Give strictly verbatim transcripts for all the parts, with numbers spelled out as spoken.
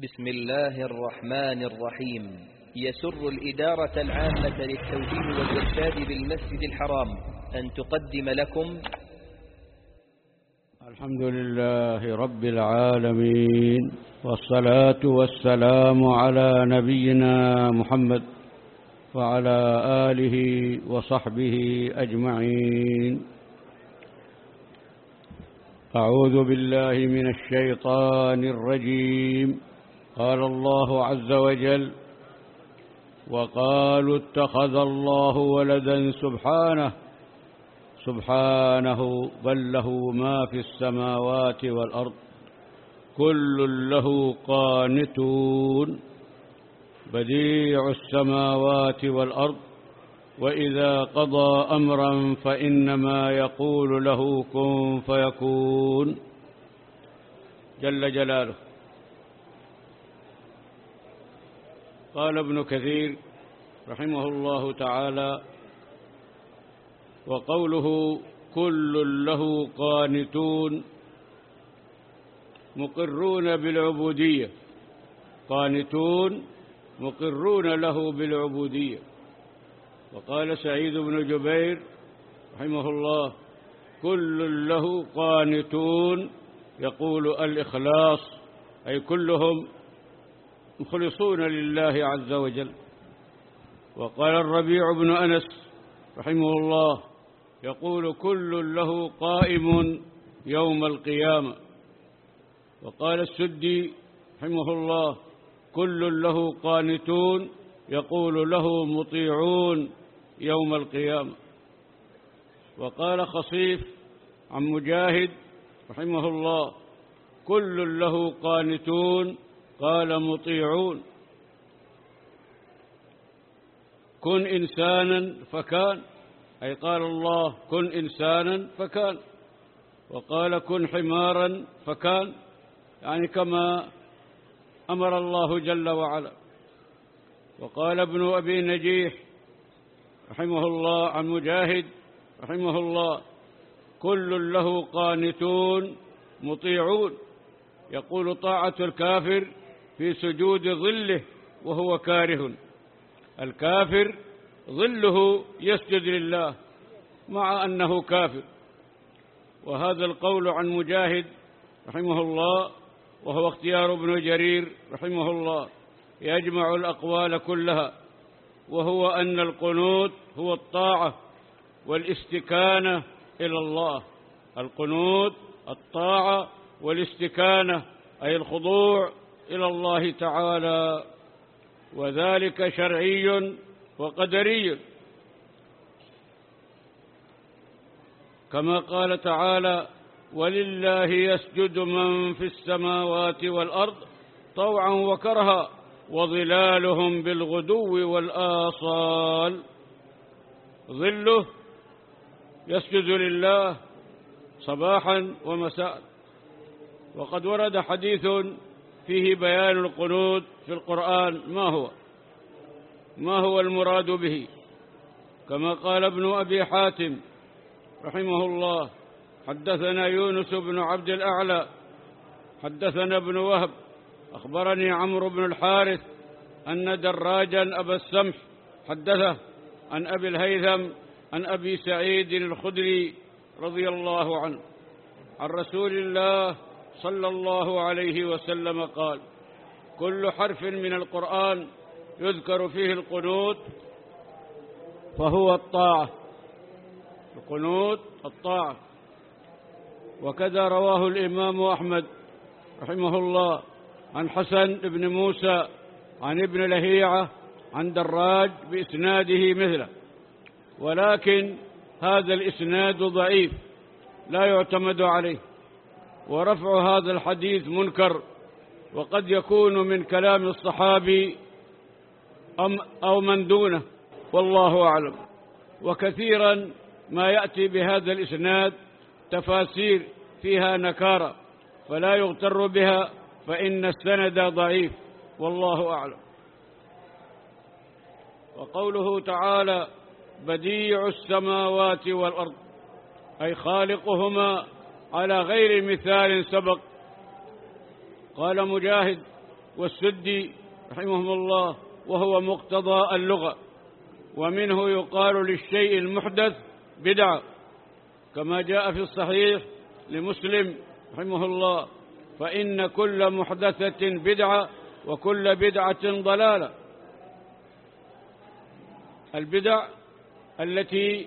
بسم الله الرحمن الرحيم. يسر الإدارة العامة للتوجيه والإرشاد بالمسجد الحرام أن تقدم لكم الحمد لله رب العالمين، والصلاة والسلام على نبينا محمد وعلى آله وصحبه أجمعين. أعوذ بالله من الشيطان الرجيم. قال الله عز وجل: وقالوا اتخذ الله ولدا سبحانه سبحانه بل له ما في السماوات والأرض كل له قانتون بديع السماوات والأرض وإذا قضى أمرا فإنما يقول له كن فيكون جل جلاله. قال ابن كثير رحمه الله تعالى: وقوله كل له قانتون مقرون بالعبودية، قانتون مقرون له بالعبودية. وقال سعيد بن جبير رحمه الله: كل له قانتون يقول الإخلاص، أي كلهم مخلصون لله عز وجل. وقال الربيع بن أنس رحمه الله يقول: كل له قائم يوم القيامة. وقال السدي رحمه الله: كل له قانتون يقول له مطيعون يوم القيامة. وقال خصيف عن مجاهد رحمه الله: كل له قانتون قال مطيعون. كن إنسانا فكان، أي قال الله كن إنسانا فكان. وقال كن حمارا فكان، يعني كما أمر الله جل وعلا. وقال ابن أبي نجيح رحمه الله عن مجاهد رحمه الله: كل له قانتون مطيعون، يقول طاعة الكافر في سجود ظله وهو كاره. الكافر ظله يسجد لله مع أنه كافر. وهذا القول عن مجاهد رحمه الله، وهو اختيار ابن جرير رحمه الله، يجمع الأقوال كلها، وهو أن القنوت هو الطاعة والاستكانة إلى الله. القنوت الطاعة والاستكانة، أي الخضوع إلى الله تعالى، وذلك شرعي وقدري، كما قال تعالى: ولله يسجد من في السماوات والأرض طوعا وكرها وظلالهم بالغدو والآصال. ظله يسجد لله صباحا ومساء. وقد ورد حديث فيه بيان القنوت في القرآن، ما هو ما هو المراد به، كما قال ابن أبي حاتم رحمه الله: حدثنا يونس بن عبد الأعلى حدثنا ابن وهب أخبرني عمرو بن الحارث أن دراجا أبا السمح حدثه عن أبي الهيثم عن أبي سعيد الخدري رضي الله عنه عن رسول الله صلى الله عليه وسلم قال: كل حرف من القرآن يذكر فيه القنوت فهو الطاعة. القنوت الطاعة. وكذا رواه الإمام أحمد رحمه الله عن حسن بن موسى عن ابن لهيعة عن دراج بإسناده مثله، ولكن هذا الإسناد ضعيف لا يعتمد عليه، ورفع هذا الحديث منكر، وقد يكون من كلام الصحابي أو من دونه، والله أعلم. وكثيرا ما يأتي بهذا الإسناد تفاسير فيها نكارة، فلا يغتر بها، فإن السند ضعيف، والله أعلم. وقوله تعالى: بديع السماوات والأرض، أي خالقهما على غير مثال سبق. قال مجاهد والسدي رحمهم الله، وهو مقتضى اللغة. ومنه يقال للشيء المحدث بدعة، كما جاء في الصحيح لمسلم رحمه الله: فإن كل محدثة بدعة وكل بدعة ضلالة. البدع التي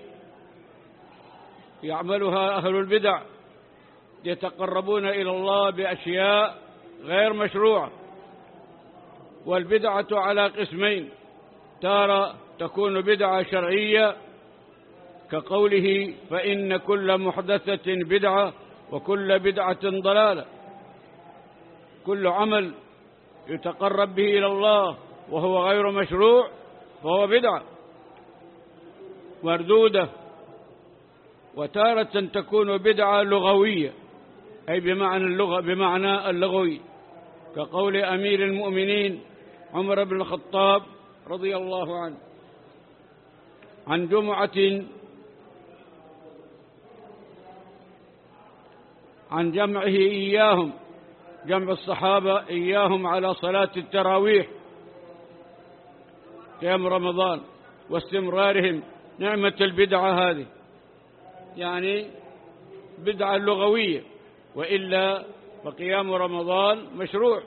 يعملها أهل البدع يتقربون إلى الله بأشياء غير مشروعة. والبدعة على قسمين: تارة تكون بدعة شرعية كقوله: فإن كل محدثة بدعة وكل بدعة ضلالة. كل عمل يتقرب به إلى الله وهو غير مشروع فهو بدعة مردودة. وتارة تكون بدعة لغوية، أي بمعنى اللغة بمعنى اللغوي، كقول أمير المؤمنين عمر بن الخطاب رضي الله عنه عن جمعة عن جمعه إياهم، جمع الصحابة إياهم على صلاة التراويح قيام رمضان، واستمرارهم. نعمة البدعة هذه، يعني بدعة لغوية، وإلا فقيام رمضان مشروع.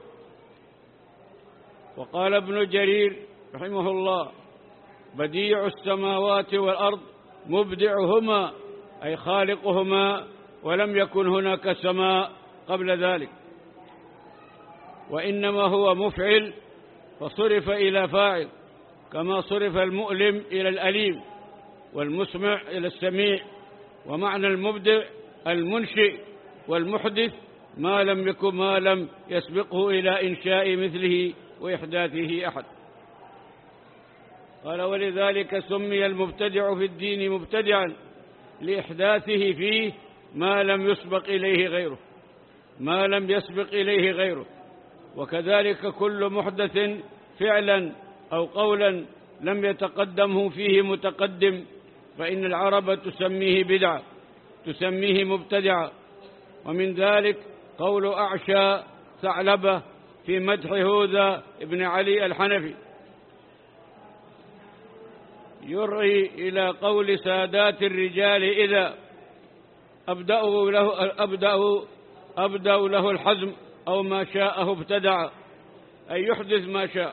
وقال ابن جرير رحمه الله: بديع السماوات والأرض مبدعهما، أي خالقهما، ولم يكن هناك سماء قبل ذلك، وإنما هو مفعل فصرف إلى فاعل، كما صرف المؤلم إلى الأليم والمسمع إلى السميع. ومعنى المبدع المنشئ، والمحدث ما لم يكن ما لم يسبقه إلى إنشاء مثله وإحداثه أحد. قال: ولذلك سمي المبتدع في الدين مبتدعا لإحداثه فيه ما لم يسبق إليه غيره ما لم يسبق إليه غيره وكذلك كل محدث فعلا أو قولا لم يتقدمه فيه متقدم، فإن العرب تسميه بدعة، تسميه مبتدعة. ومن ذلك قول أعشى ثعلبة في مدح هوذا ابن علي الحنفي: يرعي إلى قول سادات الرجال إذا أبدأوا له, أبدأوا أبدأوا له الحزم أو ما شاءه ابتدع، أي يحدث ما شاء.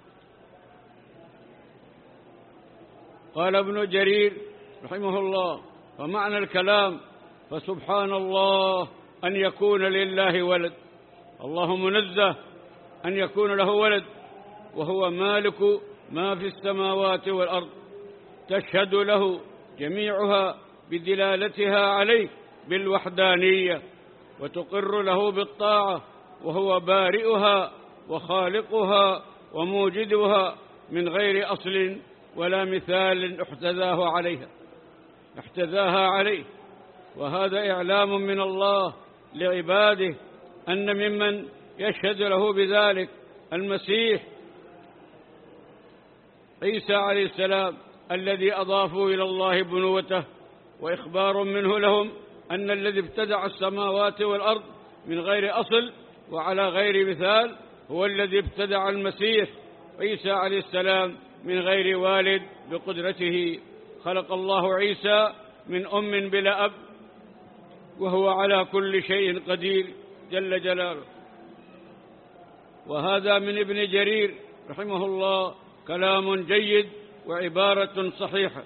قال ابن جرير رحمه الله: ومعنى الكلام: فسبحان الله أن يكون لله ولد. الله منزه أن يكون له ولد، وهو مالك ما في السماوات والأرض، تشهد له جميعها بدلالتها عليه بالوحدانية، وتقر له بالطاعة، وهو بارئها وخالقها وموجدها من غير أصل ولا مثال احتذاه عليها احتذاها عليه. وهذا إعلام من الله لعباده أن ممن يشهد له بذلك المسيح عيسى عليه السلام الذي أضافوا إلى الله بنوته، وإخبار منه لهم أن الذي ابتدع السماوات والأرض من غير أصل وعلى غير مثال هو الذي ابتدع المسيح عيسى عليه السلام من غير والد بقدرته. خلق الله عيسى من أم بلا أب، وهو على كل شيء قدير جل جلاله. وهذا من ابن جرير رحمه الله كلام جيد وعبارة صحيحة.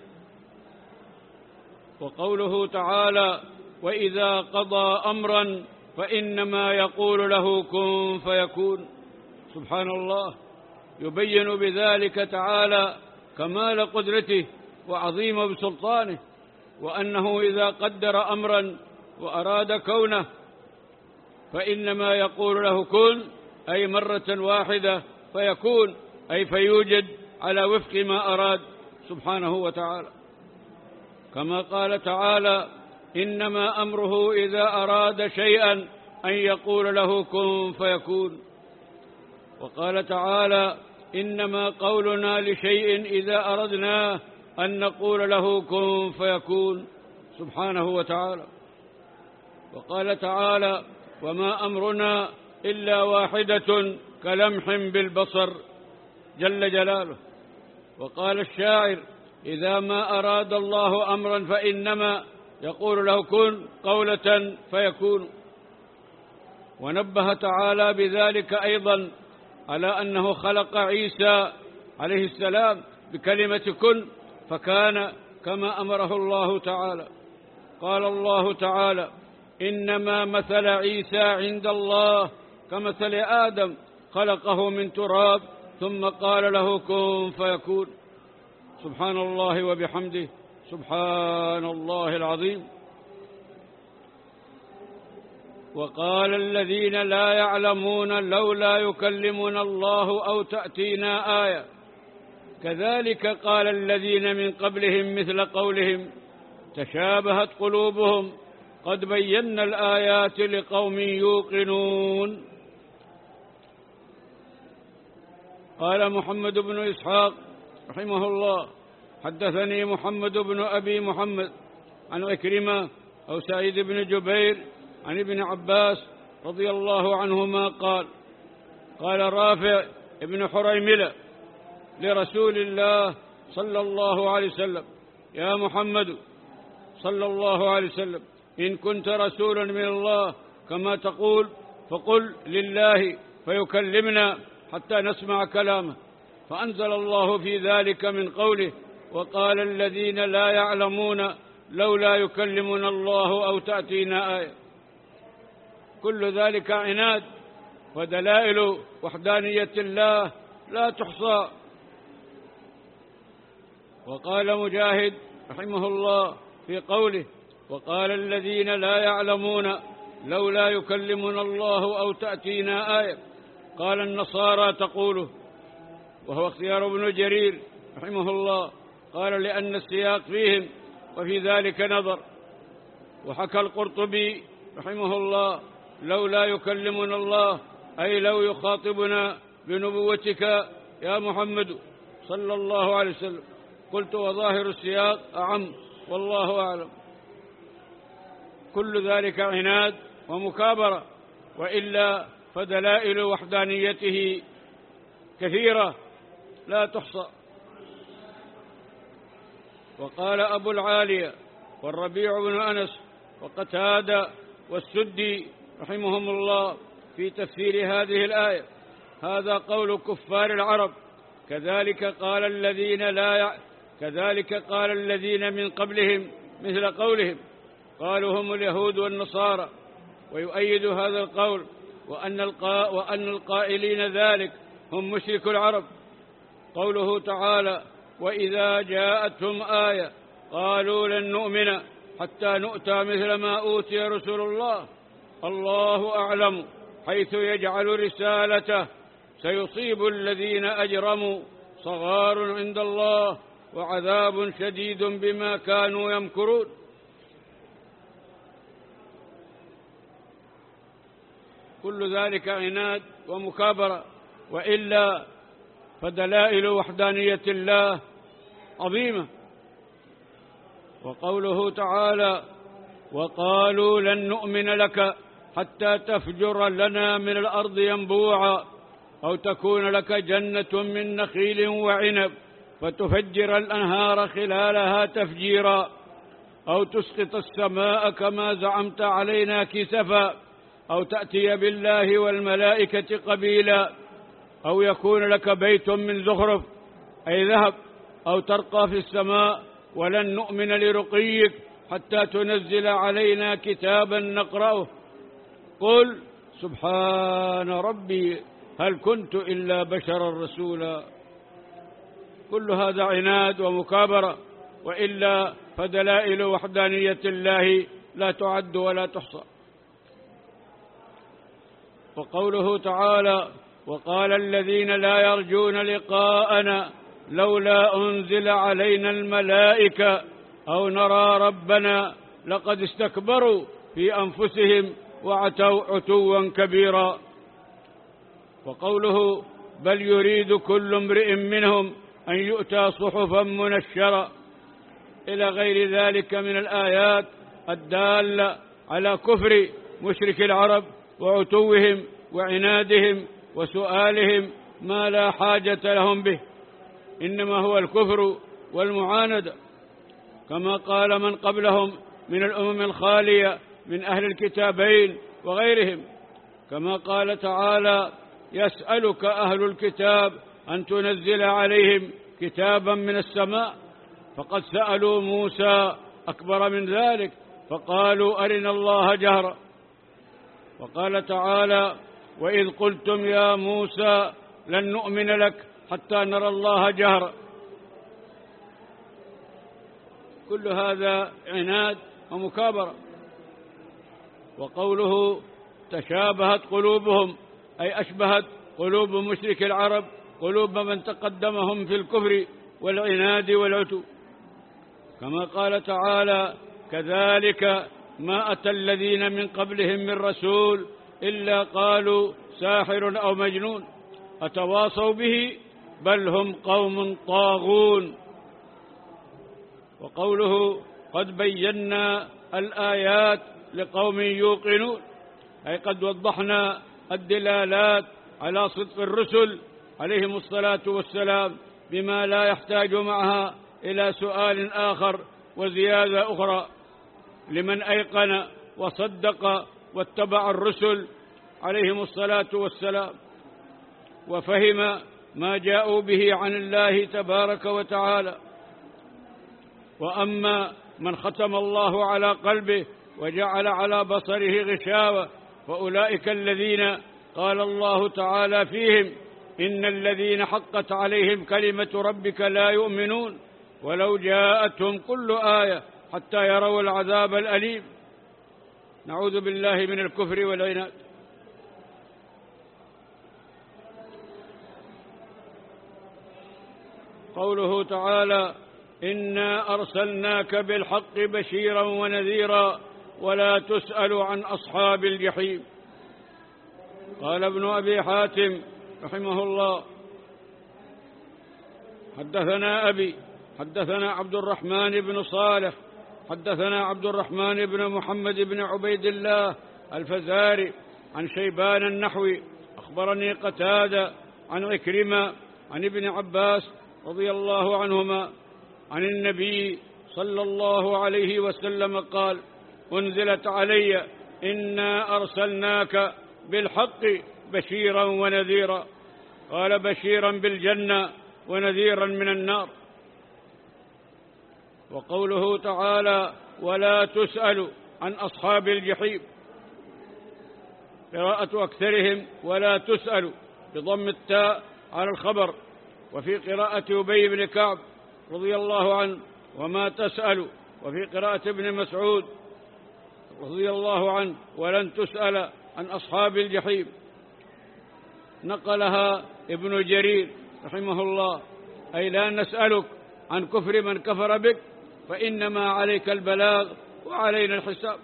وقوله تعالى: وإذا قضى أمرا فإنما يقول له كن فيكون، سبحان الله، يبين بذلك تعالى كمال قدرته وعظيم بسلطانه، وأنه إذا قدر أمرا وأراد كونه فإنما يقول له كن، أي مرة واحدة، فيكون أي فيوجد على وفق ما أراد سبحانه وتعالى. كما قال تعالى: إنما أمره إذا أراد شيئا أن يقول له كن فيكون. وقال تعالى: إنما قولنا لشيء إذا أردناه أن نقول له كن فيكون، سبحانه وتعالى. وقال تعالى: وما أمرنا إلا واحدة كلمح بالبصر جل جلاله. وقال الشاعر: إذا ما أراد الله أمرا فإنما يقول له كن قولة فيكون. ونبه تعالى بذلك أيضا على أنه خلق عيسى عليه السلام بكلمة كن فكان كما أمره الله تعالى. قال الله تعالى: إنما مثل عيسى عند الله كمثل آدم خلقه من تراب ثم قال له كن فيكون. سبحان الله وبحمده، سبحان الله العظيم. وقال الذين لا يعلمون لولا يكلمنا الله أو تأتينا آية كذلك قال الذين من قبلهم مثل قولهم تشابهت قلوبهم قد بينا الآيات لقوم يوقنون. قال محمد بن إسحاق رحمه الله: حدثني محمد بن أبي محمد عن عكرمة أو سعيد بن جبير عن ابن عباس رضي الله عنهما قال: قال رافع ابن حريملة لرسول الله صلى الله عليه وسلم: يا محمد صلى الله عليه وسلم، إن كنت رسولا من الله كما تقول فقل لله فيكلمنا حتى نسمع كلامه. فأنزل الله في ذلك من قوله: وقال الذين لا يعلمون لولا يكلمنا الله أو تأتينا آية. كل ذلك عناد ودلائل وحدانية الله لا تحصى. وقال مجاهد رحمه الله في قوله: وقال الذين لا يعلمون لولا يكلمنا الله أو تأتينا آية، قال النصارى تقوله، وهو اختيار ابن جرير رحمه الله. قال: لأن السياق فيهم وفي ذلك نظر. وحكى القرطبي رحمه الله: لولا يكلمنا الله أي لو يخاطبنا بنبوتك يا محمد صلى الله عليه وسلم. قلت: وظاهر السياق أعم والله أعلم. كل ذلك عناد ومكابرة، وإلا فدلائل وحدانيته كثيرة لا تحصى. وقال أبو العالية والربيع بن أنس وقتادة والسدي رحمهم الله في تفسير هذه الآية: هذا قول كفار العرب، كذلك قال الذين لا ي... كذلك قال الذين من قبلهم مثل قولهم. قالوا هم اليهود والنصارى. ويؤيد هذا القول وأن, القا... وأن القائلين ذلك هم مشرك العرب قوله تعالى: وإذا جاءتهم آية قالوا لن نؤمن حتى نؤتى مثل ما أوتي رسول الله، الله أعلم حيث يجعل رسالته، سيصيب الذين أجرموا صغار عند الله وعذاب شديد بما كانوا يمكرون. كل ذلك عناد ومكابرة، وإلا فدلائل وحدانية الله عظيمة. وقوله تعالى: وقالوا لن نؤمن لك حتى تفجر لنا من الأرض ينبوعا أو تكون لك جنة من نخيل وعنب فتفجر الأنهار خلالها تفجيرا أو تسقط السماء كما زعمت علينا كسفا أو تأتي بالله والملائكة قبيلا أو يكون لك بيت من زخرف أي ذهب أو ترقى في السماء ولن نؤمن لرقيك حتى تنزل علينا كتابا نقرأه قل سبحان ربي هل كنت إلا بشرا رسولا. كل هذا عناد ومكابرة، وإلا فدلائل وحدانية الله لا تعد ولا تحصى. وقوله تعالى: وقال الذين لا يرجون لقاءنا لولا أنزل علينا الملائكة أو نرى ربنا لقد استكبروا في أنفسهم وعتوا عتوا كبيرا. وقوله: بل يريد كل امرئ منهم أن يؤتى صحفا منشرة إلى غير ذلك من الآيات الدالة على كفر مشرك العرب وعتوهم وعنادهم وسؤالهم ما لا حاجة لهم به، إنما هو الكفر والمعاندة، كما قال من قبلهم من الأمم الخالية من أهل الكتابين وغيرهم، كما قال تعالى: يسألك أهل الكتاب أن تنزل عليهم كتابا من السماء، فقد سألوا موسى أكبر من ذلك فقالوا أرنا الله جهرا. وقال تعالى: وإذ قلتم يا موسى لن نؤمن لك حتى نرى الله جهرا. كل هذا عناد ومكابرة. وقوله: تشابهت قلوبهم، أي أشبهت قلوب مشرك العرب قلوب من تقدمهم في الكفر والعناد والعتو، كما قال تعالى: كذلك ما أتى الذين من قبلهم من رسول إلا قالوا ساحر أو مجنون أتواصوا به بل هم قوم طاغون. وقوله: قد بينا الآيات لقوم يوقنون، أي قد وضحنا الدلالات على صدق الرسل عليهم الصلاة والسلام بما لا يحتاج معها إلى سؤال آخر وزيادة أخرى لمن أيقن وصدق واتبع الرسل عليهم الصلاة والسلام وفهم ما جاءوا به عن الله تبارك وتعالى. وأما من ختم الله على قلبه وجعل على بصره غشاوة فأولئك الذين قال الله تعالى فيهم: إن الذين حقت عليهم كلمة ربك لا يؤمنون ولو جاءتهم كل آية حتى يروا العذاب الأليم. نعوذ بالله من الكفر والعناد. قوله تعالى: إنا أرسلناك بالحق بشيرا ونذيرا ولا تسأل عن أصحاب الجحيم. قال ابن أبي حاتم رحمه الله: حدثنا أبي حدثنا عبد الرحمن بن صالح حدثنا عبد الرحمن بن محمد بن عبيد الله الفزاري عن شيبان النحوي أخبرني قتادة عن عكرمة عن ابن عباس رضي الله عنهما عن النبي صلى الله عليه وسلم قال: أنزلت علي إنا أرسلناك بالحق بشيرا ونذيرا. قال: بشيرا بالجنة ونذيرا من النار. وقوله تعالى: ولا تسأل عن أصحاب الجحيم، قراءة أكثرهم ولا تسأل بضم التاء على الخبر، وفي قراءة أبي بن كعب رضي الله عنه وما تسأل، وفي قراءة ابن مسعود رضي الله عنه ولن تسأل عن أصحاب الجحيم. نقلها ابن جرير رحمه الله، أي لا نسألك عن كفر من كفر بك فإنما عليك البلاغ وعلينا الحساب.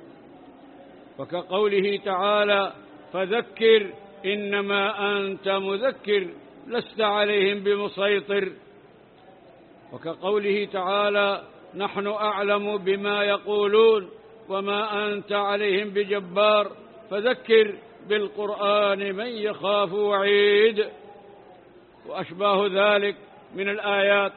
وكقوله تعالى: فذكر إنما أنت مذكر لست عليهم بمسيطر. وكقوله تعالى: نحن أعلم بما يقولون وما أنت عليهم بجبار فذكر بالقرآن من يخاف وعيد. وأشباه ذلك من الآيات.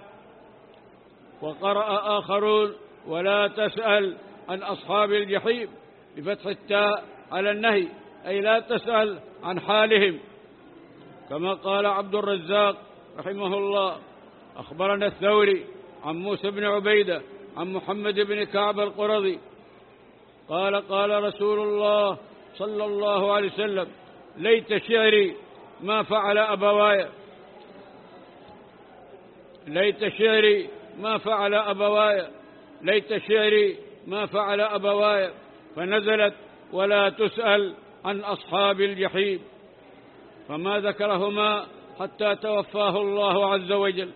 وقرأ آخرون: ولا تسأل عن أصحاب الجحيم بفتح التاء على النهي، أي لا تسأل عن حالهم، كما قال عبد الرزاق رحمه الله: أخبرنا الثوري عن موسى بن عبيدة عن محمد بن كعب القرظي قال: قال رسول الله صلى الله عليه وسلم: ليت شعري ما فعل أبواي ليت شعري ما فعل أبواي ليت شعري ما فعل أبواي فنزلت: ولا تسأل عن أصحاب الجحيم، فما ذكرهما حتى توفاه الله عز وجل.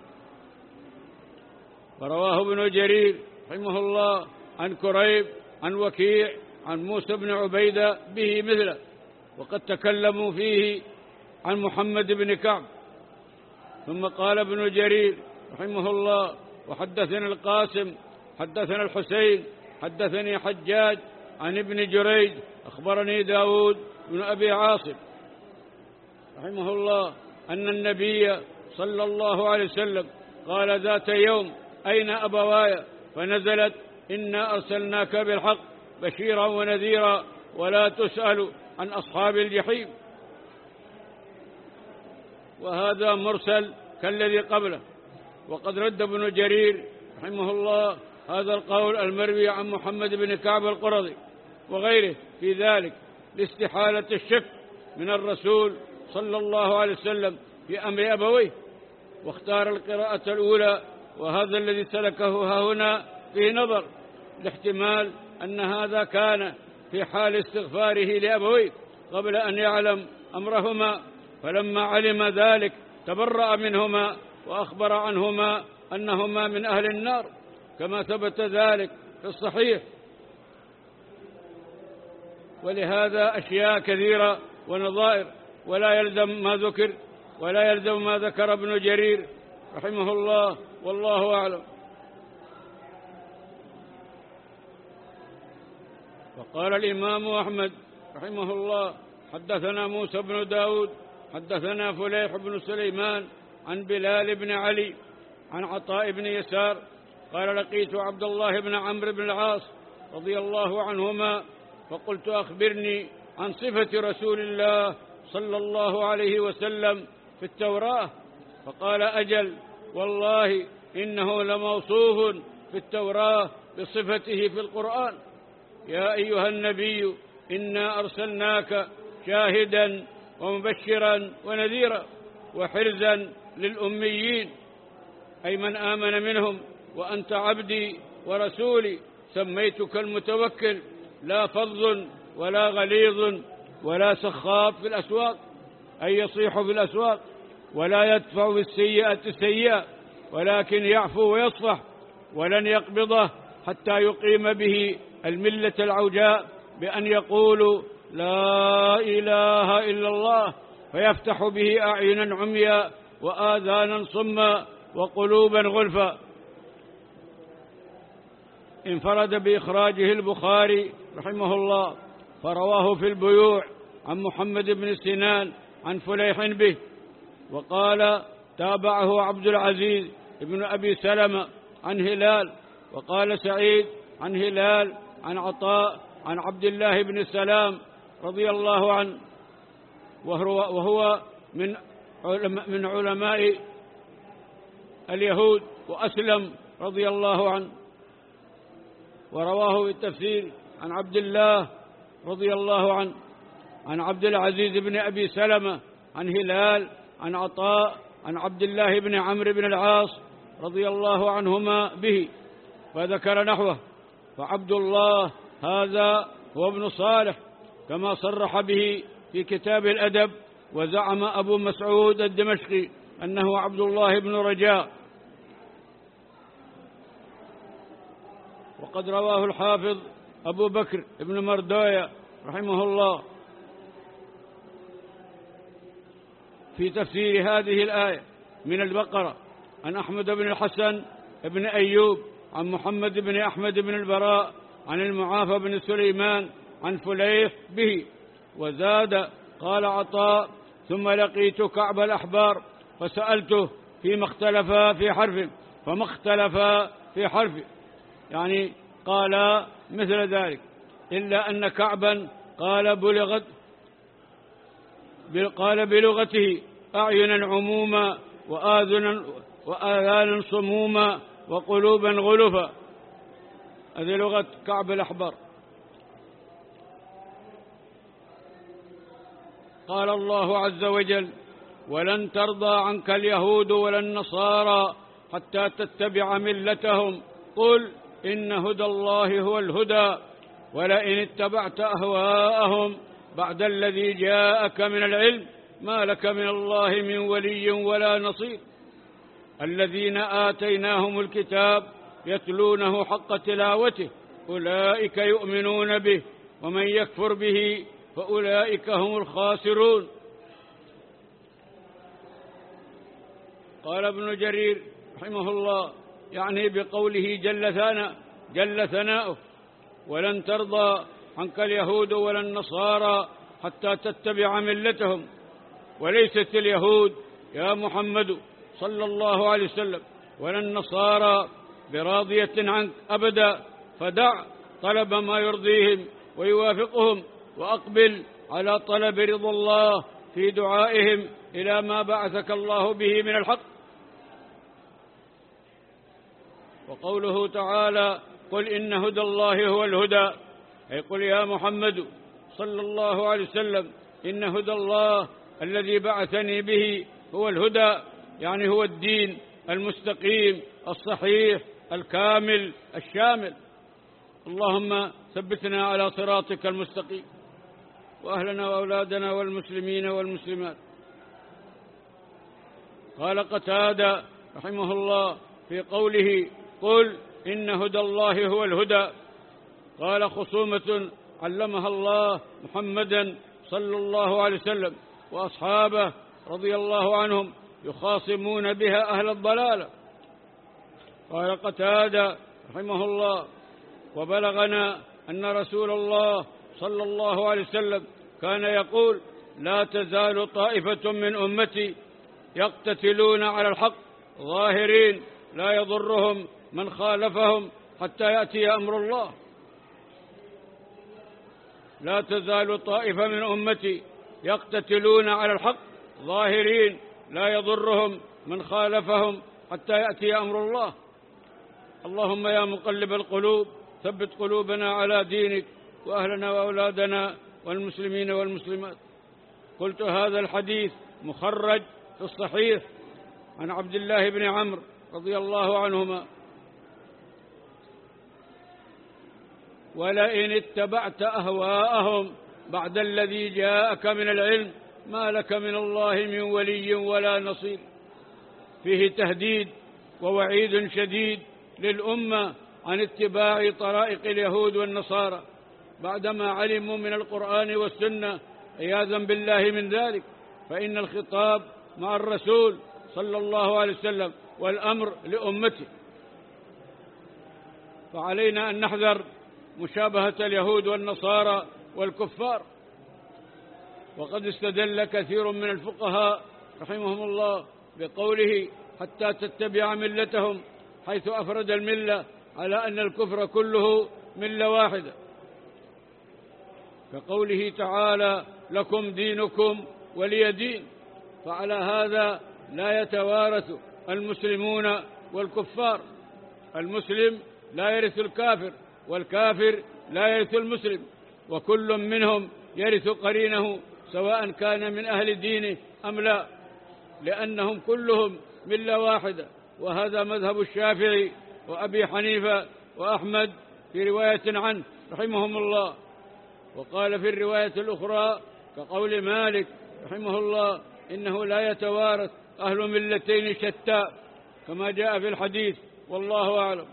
ورواه ابن جرير رحمه الله عن كريب عن وكيع عن موسى بن عبيدة به مثله، وقد تكلموا فيه عن محمد بن كعب. ثم قال ابن جرير رحمه الله: وحدثنا القاسم حدثنا الحسين حدثني حجاج عن ابن جريج أخبرني داود بن أبي عاصم رحمه الله أن النبي صلى الله عليه وسلم قال ذات يوم: أين أبواي؟ فنزلت: إنا أرسلناك بالحق بشيرا ونذيرا ولا تسأل عن أصحاب الجحيم. وهذا مرسل كالذي قبله. وقد رد ابن جرير رحمه الله هذا القول المروي عن محمد بن كعب القرظي وغيره في ذلك لاستحالة الشك من الرسول صلى الله عليه وسلم في أمر أبويه، واختار القراءة الأولى، وهذا الذي سلكه ها هنا فيه نظر، لاحتمال أن هذا كان في حال استغفاره لأبويه قبل أن يعلم أمرهما، فلما علم ذلك تبرأ منهما وأخبر عنهما أنهما من أهل النار، كما ثبت ذلك في الصحيح. ولهذا أشياء كثيرة ونظائر، ولا يلزم ما ذكر ولا يلزم ما ذكر ابن جرير رحمه الله، والله أعلم. وقال الإمام أحمد رحمه الله: حدثنا موسى بن داود حدثنا فليح بن سليمان عن بلال بن علي عن عطاء بن يسار قال: لقيت عبد الله بن عمرو بن العاص رضي الله عنهما فقلت: أخبرني عن صفة رسول الله صلى الله عليه وسلم في التوراة. فقال: أجل، والله إنه لموصوف في التوراة بصفته في القرآن: يا أيها النبي إنا أرسلناك شاهدا ومبشرا ونذيرا وحرزا للأميين، أي من آمن منهم، وأنت عبدي ورسولي، سميتك المتوكل، لا فظ ولا غليظ ولا سخاف في الأسواق، أي يصيح في الأسواق، ولا يدفع بالسيئة السيئة، ولكن يعفو ويصفح، ولن يقبضه حتى يقيم به الملة العوجاء بأن يقول: لا إله إلا الله، فيفتح به أعينا عميا وآذانا صما وقلوبا غلفا. انفرد بإخراجه البخاري رحمه الله، فرواه في البيوع عن محمد بن سنان عن فليح به، وقال: تابعه عبد العزيز بن أبي سلمة عن هلال، وقال سعيد عن هلال عن عطاء عن عبد الله بن سلام رضي الله عنه، وهو من من علماء اليهود، وأسلم رضي الله عنه. ورواه بالتفسير عن عبد الله رضي الله عنه عن عبد العزيز بن أبي سلمة عن هلال عن عطاء عن عبد الله بن عمرو بن العاص رضي الله عنهما به، فذكر نحوه. فعبد الله هذا هو ابن صالح كما صرح به في كتاب الأدب، وزعم أبو مسعود الدمشقي أنه عبد الله بن رجاء. وقد رواه الحافظ أبو بكر بن مردوية رحمه الله في تفسير هذه الآية من البقرة عن أحمد بن الحسن بن أيوب عن محمد بن أحمد بن البراء عن المعافى بن سليمان عن فليح به، وزاد: قال عطاء: ثم لقيت كعب الأحبار فسألته فيما اختلفا في حرف فما اختلفا في حرف، يعني قال مثل ذلك، إلا أن كعبا قال بلغت قال بلغته أعينا عموما وآذنا وآذانا صموما وقلوبا غلفا. هذه لغة كعب الأحبار. قال الله عز وجل: ولن ترضى عنك اليهود ولا النصارى حتى تتبع ملتهم، قل إن هدى الله هو الهدى، ولئن اتبعت أهواءهم بعد الذي جاءك من العلم ما لك من الله من ولي ولا نصير. الذين آتيناهم الكتاب يتلونه حق تلاوته أولئك يؤمنون به، ومن يكفر به فأولئك هم الخاسرون. قال ابن جرير رحمه الله يعني بقوله جل ثناؤه جل ثناؤه ولن ترضى عنك اليهود ولا النصارى حتى تتبع ملتهم، وليست اليهود يا محمد صلى الله عليه وسلم ولا النصارى براضية عنك أبدا، فدع طلب ما يرضيهم ويوافقهم، وأقبل على طلب رضا الله في دعائهم إلى ما بعثك الله به من الحق. وقوله تعالى: قل إن هدى الله هو الهدى، أي قل يا محمد صلى الله عليه وسلم إن هدى الله الذي بعثني به هو الهدى، يعني هو الدين المستقيم الصحيح الكامل الشامل. اللهم ثبتنا على صراطك المستقيم، وأهلنا وأولادنا والمسلمين والمسلمات. قال قتادة رحمه الله في قوله: قل إن هدى الله هو الهدى، قال: خصومة علمها الله محمدا صلى الله عليه وسلم وأصحابه رضي الله عنهم يخاصمون بها أهل الضلالة. قال قتادة رحمه الله: وبلغنا أن رسول الله صلى الله عليه وسلم كان يقول: لا تزال طائفة من أمتي يقتتلون على الحق ظاهرين لا يضرهم من خالفهم حتى يأتي أمر الله. لا تزال طائفة من أمتي يقتتلون على الحق ظاهرين لا يضرهم من خالفهم حتى يأتي أمر الله. اللهم يا مقلب القلوب ثبت قلوبنا على دينك، وأهلنا وأولادنا والمسلمين والمسلمات. قلت هذا الحديث مخرج في الصحيح عن عبد الله بن عمرو رضي الله عنهما: ولئن اتبعت أهواءهم بعد الذي جاءك من العلم ما لك من الله من ولي ولا نصير. فيه تهديد ووعيد شديد للأمة عن اتباع طرائق اليهود والنصارى بعدما علموا من القرآن والسنة عياذا بالله من ذلك، فإن الخطاب مع الرسول صلى الله عليه وسلم والأمر لأمته، فعلينا أن نحذر مشابهة اليهود والنصارى والكفار. وقد استدل كثير من الفقهاء رحمهم الله بقوله: حتى تتبع ملتهم، حيث أفرد الملة على أن الكفر كله ملة واحدة، كقوله تعالى: لكم دينكم ولي دين. فعلى هذا لا يتوارث المسلمون والكفار، المسلم لا يرث الكافر، والكافر لا يرث المسلم، وكل منهم يرث قرينه سواء كان من أهل دينه أم لا، لأنهم كلهم ملة واحدة. وهذا مذهب الشافعي وأبي حنيفة وأحمد في رواية عنه رحمهم الله. وقال في الرواية الأخرى كقول مالك رحمه الله: إنه لا يتوارث أهل ملتين شتى، كما جاء في الحديث، والله أعلم.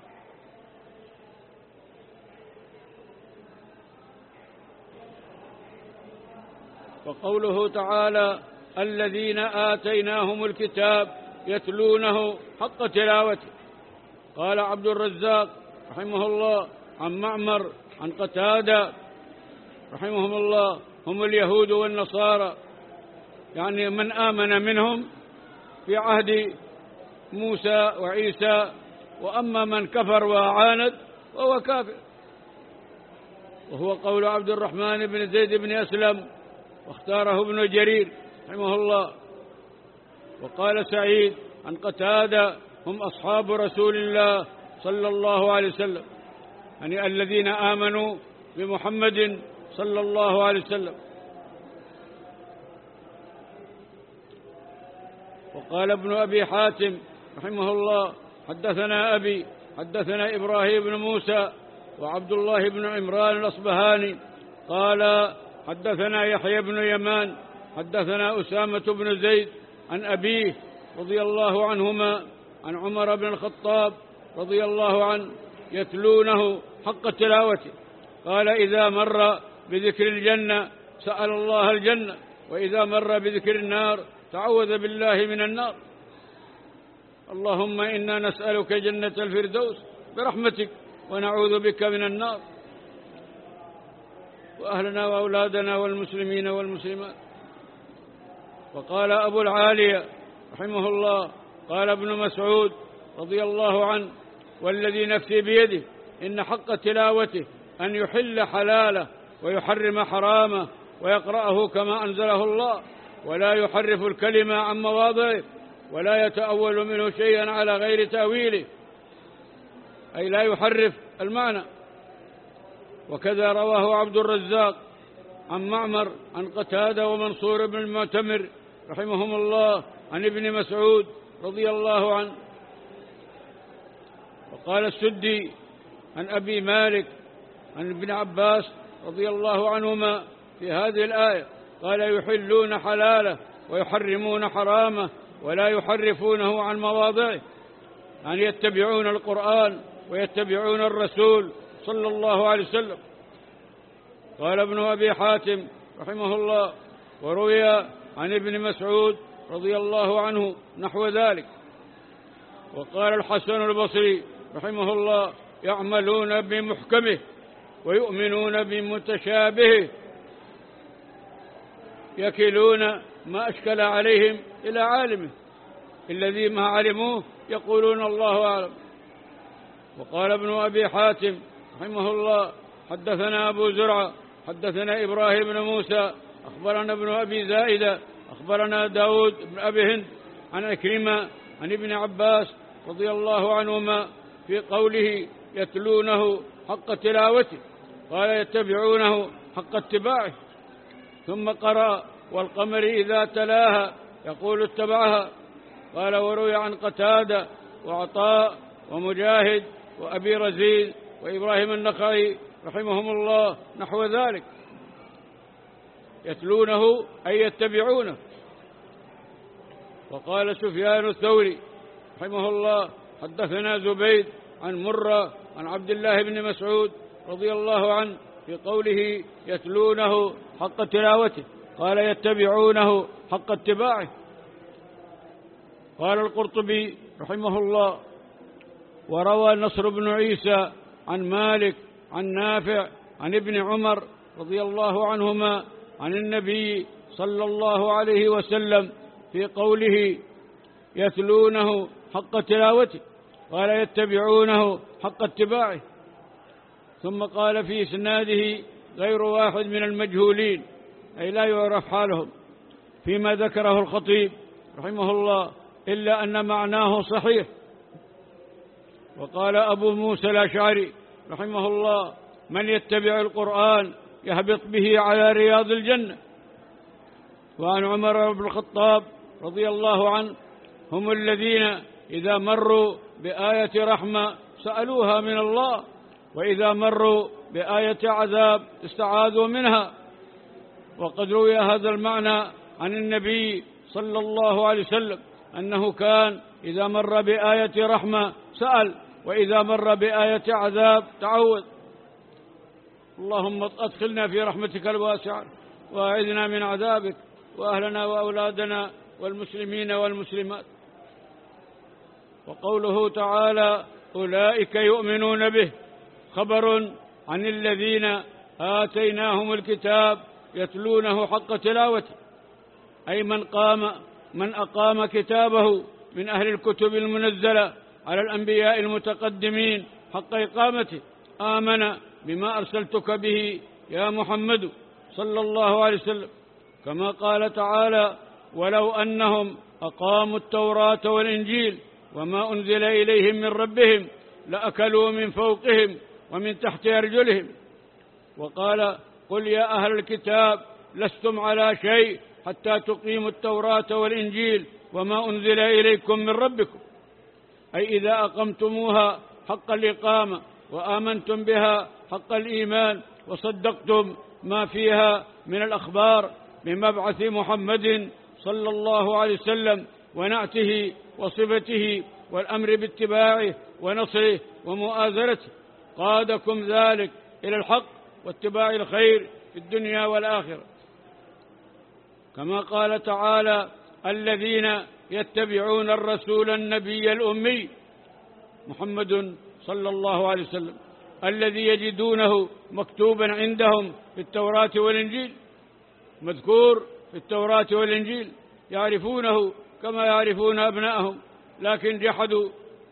وقوله تعالى: الذين آتيناهم الكتاب يتلونه حق تلاوته. قال عبد الرزاق رحمه الله عن معمر عن قتادة رحمهم الله: هم اليهود والنصارى، يعني من آمن منهم في عهد موسى وعيسى، وأما من كفر وعاند وهو كافر. وهو قول عبد الرحمن بن زيد بن أسلم، واختاره ابن جرير رحمه الله. وقال سعيد عن قتادة: هم أصحاب رسول الله صلى الله عليه وسلم، يعني الذين آمنوا بمحمد صلى الله عليه وسلم. وقال ابن أبي حاتم رحمه الله: حدثنا أبي حدثنا إبراهيم بن موسى وعبد الله بن عمران الأصبهاني قال: حدثنا يحيى بن يمان حدثنا أسامة بن زيد عن أبيه رضي الله عنهما عن عمر بن الخطاب رضي الله عنه يتلونه حق تلاوته. قال: إذا مر بذكر الجنة سأل الله الجنة، وإذا مر بذكر النار تعوذ بالله من النار. اللهم إنا نسألك جنة الفردوس برحمتك، ونعوذ بك من النار. وأهلنا وأولادنا والمسلمين والمسلمات. وقال أبو العالية رحمه الله قال ابن مسعود رضي الله عنه والذي نفسي بيده إن حق تلاوته أن يحل حلاله ويحرم حرامه ويقرأه كما أنزله الله ولا يحرف الكلمة عن مواضعه ولا يتأول منه شيئا على غير تأويله، أي لا يحرف المعنى. وكذا رواه عبد الرزاق عن معمر عن قتادة ومنصور بن المعتمر رحمهم الله عن ابن مسعود رضي الله عنه. وقال السدي عن أبي مالك عن ابن عباس رضي الله عنهما في هذه الآية قال يحلون حلاله ويحرمون حرامه ولا يحرفونه عن مواضعه، أن يتبعون القرآن ويتبعون الرسول صلى الله عليه وسلم. قال ابن أبي حاتم رحمه الله وروي عن ابن مسعود رضي الله عنه نحو ذلك. وقال الحسن البصري رحمه الله يعملون بمحكمه ويؤمنون بمتشابهه، يكلون ما أشكل عليهم إلى عالمه الذي ما علموه يقولون الله أعلم. وقال ابن أبي حاتم رحمه الله حدثنا أبو زرعة حدثنا إبراهيم بن موسى أخبرنا ابن أبي زائدة أخبرنا داود بن أبي هند عن أكرمة عن ابن عباس رضي الله عنهما في قوله يتلونه حق تلاوته قال يتبعونه حق اتباعه، ثم قرأ والقمر إذا تلاها يقول اتبعها. قال وروي عن قتادة وعطاء ومجاهد وأبي رزيل وإبراهيم النخعي رحمهم الله نحو ذلك، يتلونه أي يتبعونه. وقال سفيان الثوري رحمه الله حدثنا زبيد عن مرة عن عبد الله بن مسعود رضي الله عنه في قوله يتلونه حق تلاوته قال يتبعونه حق اتباعه. قال القرطبي رحمه الله وروى نصر بن عيسى عن مالك عن نافع عن ابن عمر رضي الله عنهما عن النبي صلى الله عليه وسلم في قوله يتلونه حق تلاوته قال يتبعونه حق اتباعه. ثم قال في إسناده غير واحد من المجهولين أي لا يعرف حالهم فيما ذكره الخطيب رحمه الله إلا أن معناه صحيح. وقال أبو موسى الأشعري رحمه الله من يتبع القرآن يهبط به على رياض الجنة. وعن عمر بن الخطاب رضي الله عنه هم الذين إذا مروا بآية رحمة سألوها من الله وإذا مروا بآية عذاب استعاذوا منها. وقد روي هذا المعنى عن النبي صلى الله عليه وسلم أنه كان إذا مر بآية رحمة سأل وإذا مر بآية عذاب تعوذ. اللهم أدخلنا في رحمتك الواسعة وأعذنا من عذابك وأهلنا وأولادنا والمسلمين والمسلمات. وقوله تعالى أولئك يؤمنون به خبر عن الذين آتيناهم الكتاب يتلونه حق تلاوته أي من قام من أقام كتابه من أهل الكتب المنزلة على الأنبياء المتقدمين حق إقامته آمن بما أرسلتك به يا محمد صلى الله عليه وسلم، كما قال تعالى ولو أنهم أقاموا التوراة والإنجيل وما أنزل إليهم من ربهم لأكلوا من فوقهم ومن تحت أرجلهم. وقال قل يا أهل الكتاب لستم على شيء حتى تقيموا التوراة والإنجيل وما أنزل إليكم من ربكم، أي إذا أقمتموها حق الإقامة وآمنتم بها حق الإيمان وصدقتم ما فيها من الأخبار بمبعث محمد صلى الله عليه وسلم ونعته وصفته والأمر باتباعه ونصره ومؤازرته، قادكم ذلك إلى الحق واتباع الخير في الدنيا والآخرة. كما قال تعالى الذين يتبعون الرسول النبي الأمي محمد صلى الله عليه وسلم الذي يجدونه مكتوبا عندهم في التوراة والإنجيل، مذكور في التوراة والإنجيل يعرفونه كما يعرفون أبنائهم، لكن جحدوا.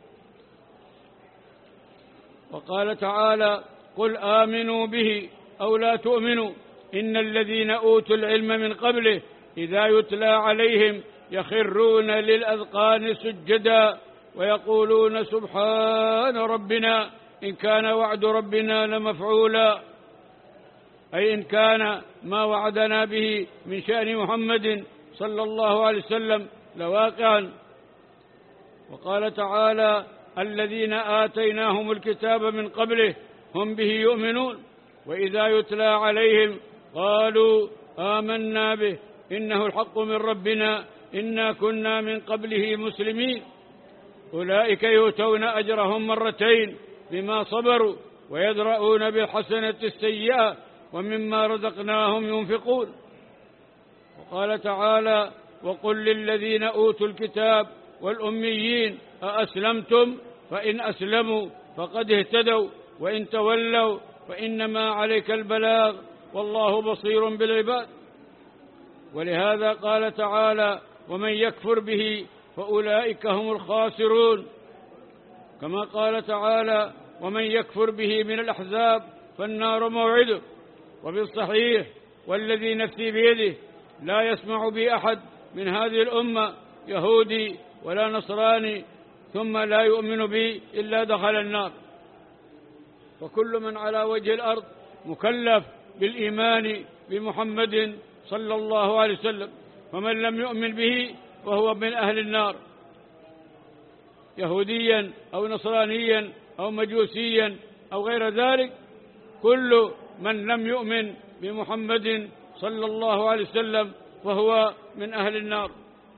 وقال تعالى: قل آمنوا به أو لا تؤمنوا إن الذين أوتوا العلم من قبله إذا يتلى عليهم يخرون للأذقان سجدا ويقولون سبحان ربنا إن كان وعد ربنا لمفعولا، أي إن كان ما وعدنا به من شأن محمد صلى الله عليه وسلم لواقعا. وقال تعالى: الذين آتيناهم الكتاب من قبله هم به يؤمنون وإذا يتلى عليهم قالوا آمنا به إنه الحق من ربنا إنا كنا من قبله مسلمين. أولئك يؤتون أجرهم مرتين بما صبروا ويدرؤون بالحسنة السيئة ومما رزقناهم ينفقون. وقال تعالى: وقل للذين أوتوا الكتاب والأميين أأسلمتم فإن أسلموا فقد اهتدوا وإن تولوا فإنما عليك البلاغ والله بصير بالعباد. ولهذا قال تعالى: ومن يكفر به فأولئك هم الخاسرون، كما قال تعالى: ومن يكفر به من الأحزاب فالنار موعده. وفي الصحيح: والذي نفسي بيده لا يسمع بي أحد من هذه الأمة يهودي ولا نصراني ثم لا يؤمن بي إلا دخل النار. وكل من على وجه الأرض مكلف بالإيمان بمحمد صلى الله عليه وسلم، فمن لم يؤمن به فهو من أهل النار، يهوديا أو نصرانيا أو مجوسيا أو غير ذلك. كل من لم يؤمن بمحمد صلى الله عليه وسلم فهو من أهل النار.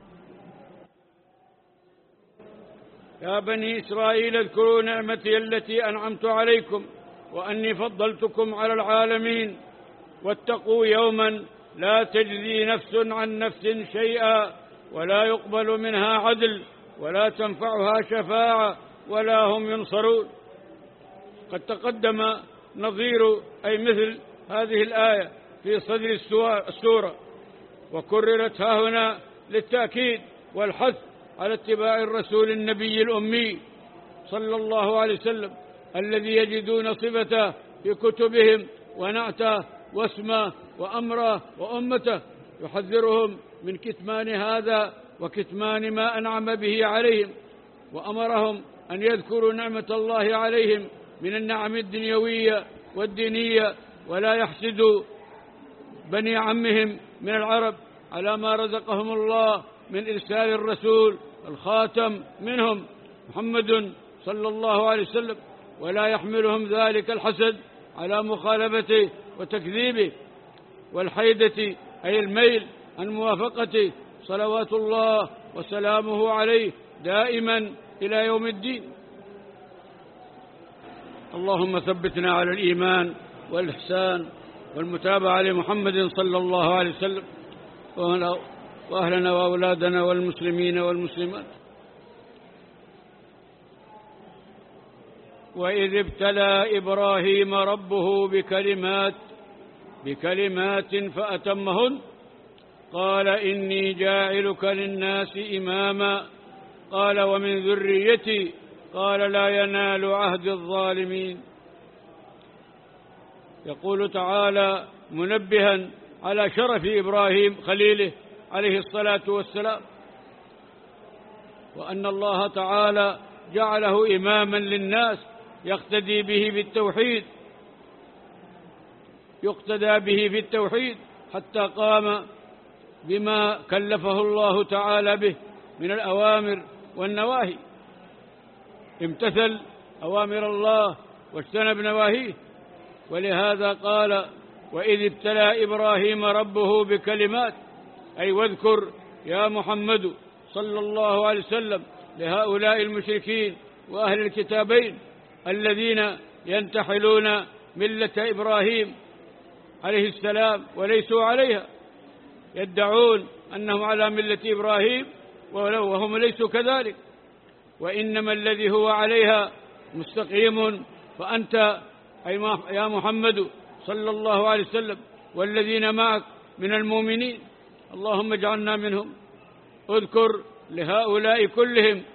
يا بني إسرائيل اذكروا نعمتي التي أنعمت عليكم وأني فضلتكم على العالمين واتقوا يوما لا تجزي نفس عن نفس شيئا ولا يقبل منها عدل ولا تنفعها شفاعة ولا هم ينصرون. قد تقدم نظير أي مثل هذه الآية في صدر السورة، وكررت ها هنا للتأكيد والحث على اتباع الرسول النبي الأمي صلى الله عليه وسلم الذي يجدون صفته في كتبهم ونعته واسمه وأمره وأمته، يحذرهم من كتمان هذا وكتمان ما أنعم به عليهم، وأمرهم أن يذكروا نعمة الله عليهم من النعم الدنيوية والدينية، ولا يحسدوا بني عمهم من العرب على ما رزقهم الله من إرسال الرسول الخاتم منهم محمد صلى الله عليه وسلم، ولا يحملهم ذلك الحسد على مخالفته وتكذيبه والحيدة أي الميل عن موافقته صلوات الله وسلامه عليه دائما إلى يوم الدين. اللهم ثبتنا على الإيمان والإحسان والمتابعة لمحمد صلى الله عليه وسلم وأهلنا وأولادنا والمسلمين والمسلمات. وإذ ابتلى إبراهيم ربه بكلمات بكلمات فأتمهن قال إني جاعلك للناس إماما قال ومن ذريتي قال لا ينال عهد الظالمين. يقول تعالى منبها على شرف إبراهيم خليله عليه الصلاة والسلام، وأن الله تعالى جعله إماما للناس يقتدي به بالتوحيد يقتدى به في التوحيد حتى قام بما كلفه الله تعالى به من الأوامر والنواهي، امتثل أوامر الله واجتنب نواهيه. ولهذا قال وإذ ابتلى إبراهيم ربه بكلمات، أي واذكر يا محمد صلى الله عليه وسلم لهؤلاء المشركين وأهل الكتابين الذين ينتحلون ملة إبراهيم عليه السلام وليسوا عليها، يدعون أنهم على ملة إبراهيم وهم ليسوا كذلك، وإنما الذي هو عليها مستقيم. فأنت أي يا محمد صلى الله عليه وسلم والذين معك من المؤمنين اللهم اجعلنا منهم اذكر لهؤلاء كلهم،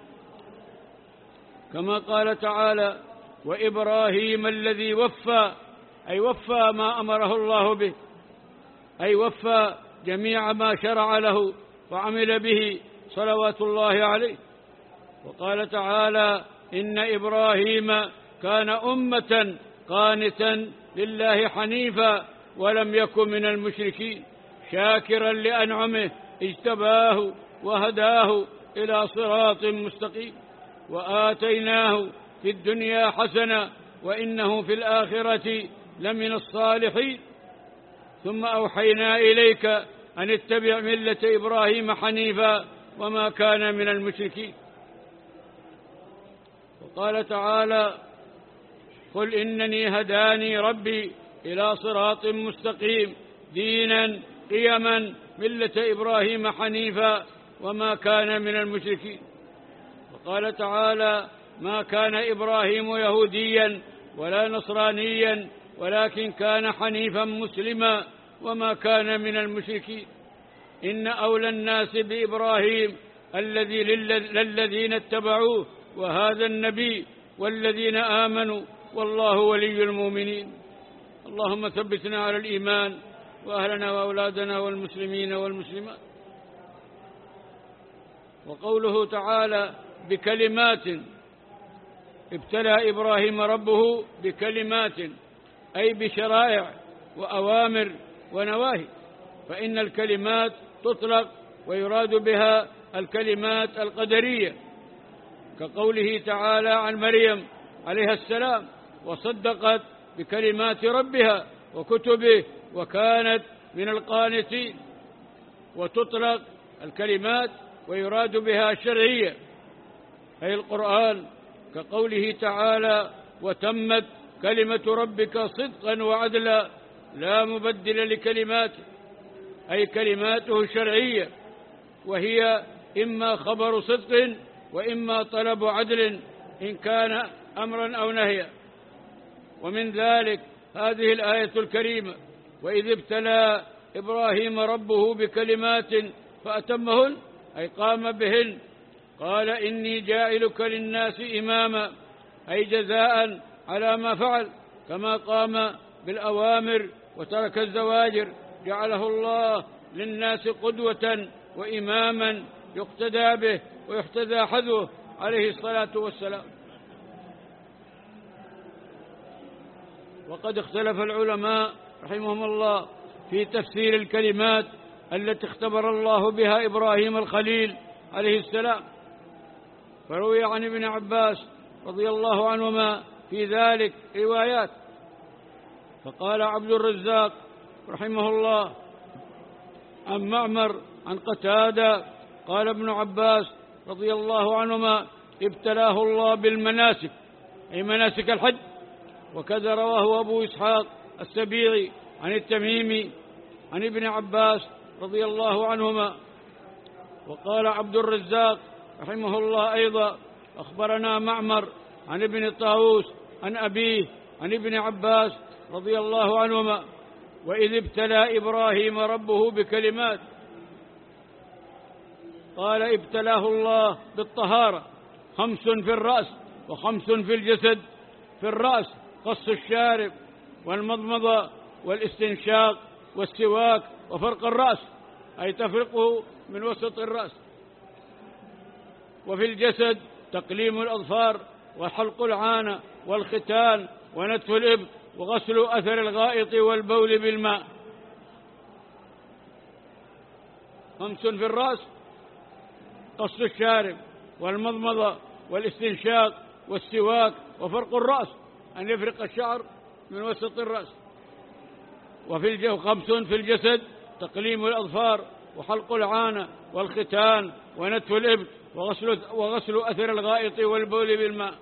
كما قال تعالى: وإبراهيم الذي وفى، أي وفى ما أمره الله به، أي وفى جميع ما شرع له وعمل به صلوات الله عليه. وقال تعالى: إن إبراهيم كان أمة قانتا لله حنيفا ولم يكن من المشركين شاكرا لأنعمه اجتباه وهداه إلى صراط مستقيم وآتيناه في الدنيا حسنة وإنه في الآخرة لمن الصالحين. ثم أوحينا إليك أن اتبع ملة إبراهيم حنيفا وما كان من المشركين. وقال تعالى: قل إنني هداني ربي إلى صراط مستقيم دينا قيما ملة إبراهيم حنيفا وما كان من المشركين. وقال تعالى: ما كان إبراهيم يهوديا ولا نصرانيا ولكن كان حنيفا مسلما وما كان من المشركين. إن أولى الناس بإبراهيم الذي للذين اتبعوه وهذا النبي والذين آمنوا والله ولي المؤمنين. اللهم ثبتنا على الإيمان وأهلنا وأولادنا والمسلمين والمسلمات. وقوله تعالى: بكلمات، ابتلى إبراهيم ربه بكلمات، أي بشرائع وأوامر ونواهي، فإن الكلمات تطلق ويراد بها الكلمات القدرية، كقوله تعالى عن مريم عليها السلام: وصدقت بكلمات ربها وكتبه وكانت من القانتين. وتطلق الكلمات ويراد بها الشرعية، أي القرآن، كقوله تعالى: وتمت كلمة ربك صدقا وعدلا لا مبدل لكلماته، أي كلماته الشرعية، وهي إما خبر صدق وإما طلب عدل إن كان أمرا أو نهيا. ومن ذلك هذه الآية الكريمة: وإذ ابتلى إبراهيم ربه بكلمات فأتمهن، أي قام بهن. قال: إني جاعلك للناس إماما، أي جزاء على ما فعل، كما قام بالأوامر وترك الزواجر جعله الله للناس قدوة وإماما يقتدى به ويحتذى حذوه عليه الصلاة والسلام. وقد اختلف العلماء رحمهم الله في تفسير الكلمات التي اختبر الله بها إبراهيم الخليل عليه السلام، فروي عن ابن عباس رضي الله عنهما في ذلك روايات. فقال عبد الرزاق رحمه الله عن معمر عن قتادة قال ابن عباس رضي الله عنهما: ابتلاه الله بالمناسك، أي مناسك الحج. وكذا رواه أبو إسحاق السبيعي عن التميمي عن ابن عباس رضي الله عنهما. وقال عبد الرزاق رحمه الله أيضا: أخبرنا معمر عن ابن طاووس عن أبيه عن ابن عباس رضي الله عنهما: وإذ ابتلى إبراهيم ربه بكلمات، قال: ابتلاه الله بالطهارة، خمس في الرأس وخمس في الجسد. في الرأس قص الشارب والمضمضة والاستنشاق والسواك وفرق الرأس، أي تفرقه من وسط الرأس. وفي الجسد تقليم الأظفار وحلق العانة والختان ونتف الإبط وغسل أثر الغائط والبول بالماء. خمس في الرأس: قص الشارب والمضمضة والاستنشاق والسواك وفرق الرأس، أن يفرق الشعر من وسط الرأس. وفي الجو خمس في الجسد: تقليم الأظفار وحلق العانة والختان ونتف الإبط وغسل, وغسل أثر الغائط والبول بالماء.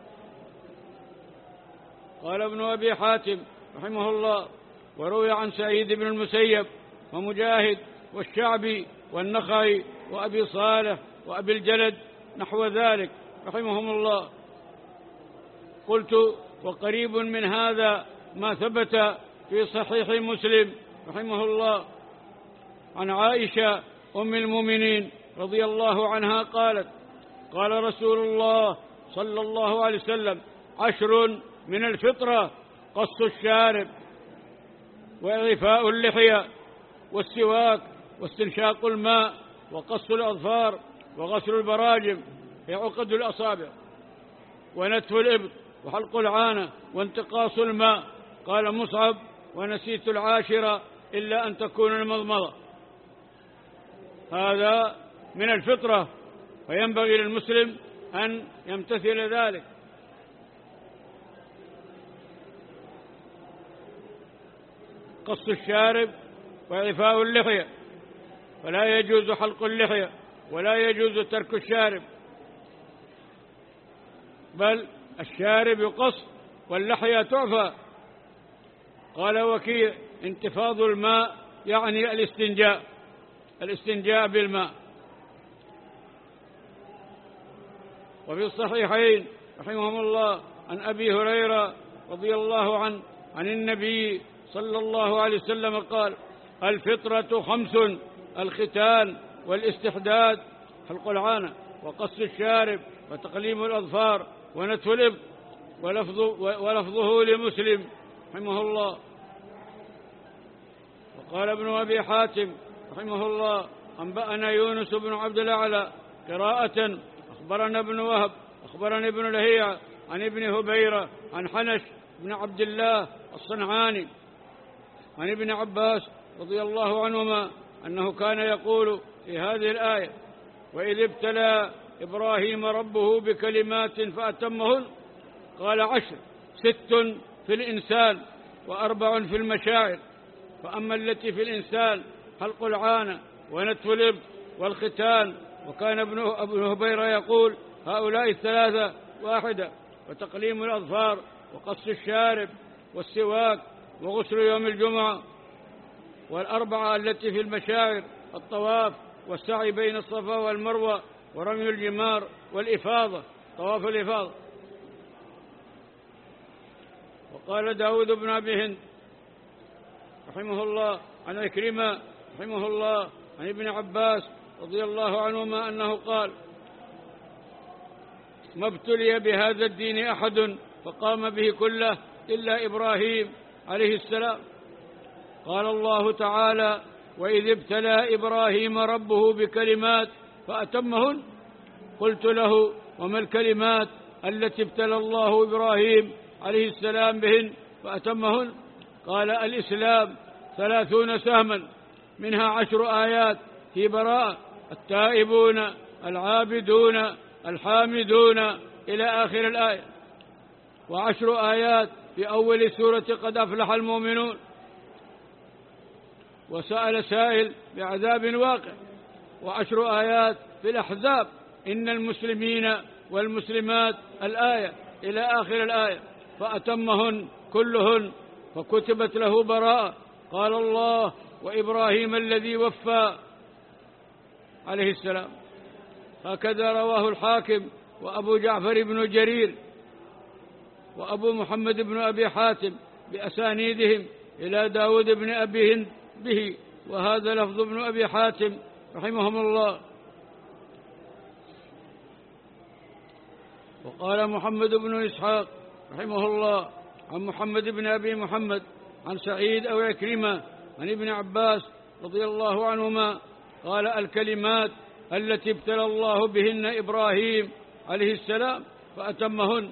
قال ابن أبي حاتم رحمه الله: وروي عن سعيد بن المسيب ومجاهد والشعبي والنخعي وأبي صالح وأبي الجلد نحو ذلك رحمهم الله. قلت: وقريب من هذا ما ثبت في صحيح مسلم رحمه الله عن عائشة أم المؤمنين رضي الله عنها قالت: قال رسول الله صلى الله عليه وسلم: عشر من الفطرة: قص الشارب، وإعفاء اللحية، والسواك، واستنشاق الماء، وقص الأظفار، وغسل البراجم في عقد الأصابع، ونتف الإبط، وحلق العانة، وانتقاص الماء. قال مصعب: ونسيت العاشرة إلا أن تكون المضمضة. هذا من الفطرة، فينبغي للمسلم أن يمتثل ذلك. قص الشارب وإعفاء اللحية، فلا يجوز حلق اللحية ولا يجوز ترك الشارب، بل الشارب يقص واللحية تعفى. قال وكيع: انتفاض الماء يعني الاستنجاء الاستنجاء بالماء. وفي الصحيحين رحمهم الله عن أبي هريرة رضي الله عنه عن النبي صلى الله عليه وسلم قال: الفطرة خمس: الختان، والاستحداد، حلق العانة، وقص الشارب، وتقليم الأظفار، ونتف الإبط. ولفظ ولفظه لمسلم رحمه الله. وقال ابن أبي حاتم رحمه الله: أنبأنا يونس بن عبد الأعلى قراءة: أخبرنا ابن وهب أخبرني ابن لهيعة عن ابن هبيرة عن حنش بن عبد الله الصنعاني عن ابن عباس رضي الله عنهما أنه كان يقول في هذه الآية: وإذ ابتلى إبراهيم ربه بكلمات فأتمهن. قال: عشر: ست في الإنسان، وأربع في المشاعر. فأما التي في الإنسان: حلق العانة، ونتف الإبط، والختان. وكان ابن هبيرة يقول: هؤلاء الثلاثة واحدة. وتقليم الأظفار، وقص الشارب، والسواك، وغسل يوم الجمعة. والأربعة التي في المشاعر: الطواف، والسعي بين الصفا والمروة، ورمي الجمار، والإفاضة، طواف الإفاضة. وقال داود بن أبي هند رحمه الله عن عكرمة رحمه الله عن ابن عباس رضي الله عنهما أنه قال: ما ابتلي بهذا الدين أحد فقام به كله إلا إبراهيم عليه السلام. قال الله تعالى: وإذ ابتلى إبراهيم ربه بكلمات فأتمهن. قلت له: وما الكلمات التي ابتلى الله إبراهيم عليه السلام بهن فأتمهن؟ قال: الإسلام ثلاثون سهما، منها عشر آيات في براءة: التائبون، العابدون، الحامدون، إلى آخر الآية. وعشر آيات في أول سورة قد أفلح المؤمنون. وسأل سائل بعذاب واقع. وعشر آيات في الأحزاب: إن المسلمين والمسلمات، الآية إلى آخر الآية. فأتمهن كلهن، فكتبت له براءة. قال الله: وإبراهيم الذي وفى عليه السلام. هكذا رواه الحاكم وأبو جعفر بن جرير وأبو محمد بن أبي حاتم بأسانيدهم إلى داود بن أبي هند به، وهذا لفظ ابن أبي حاتم رحمهم الله. وقال محمد بن إسحاق رحمه الله عن محمد بن أبي محمد عن سعيد أو عكرمة عن ابن عباس رضي الله عنهما قال: الكلمات التي ابتلى الله بهن إبراهيم عليه السلام فأتمهن: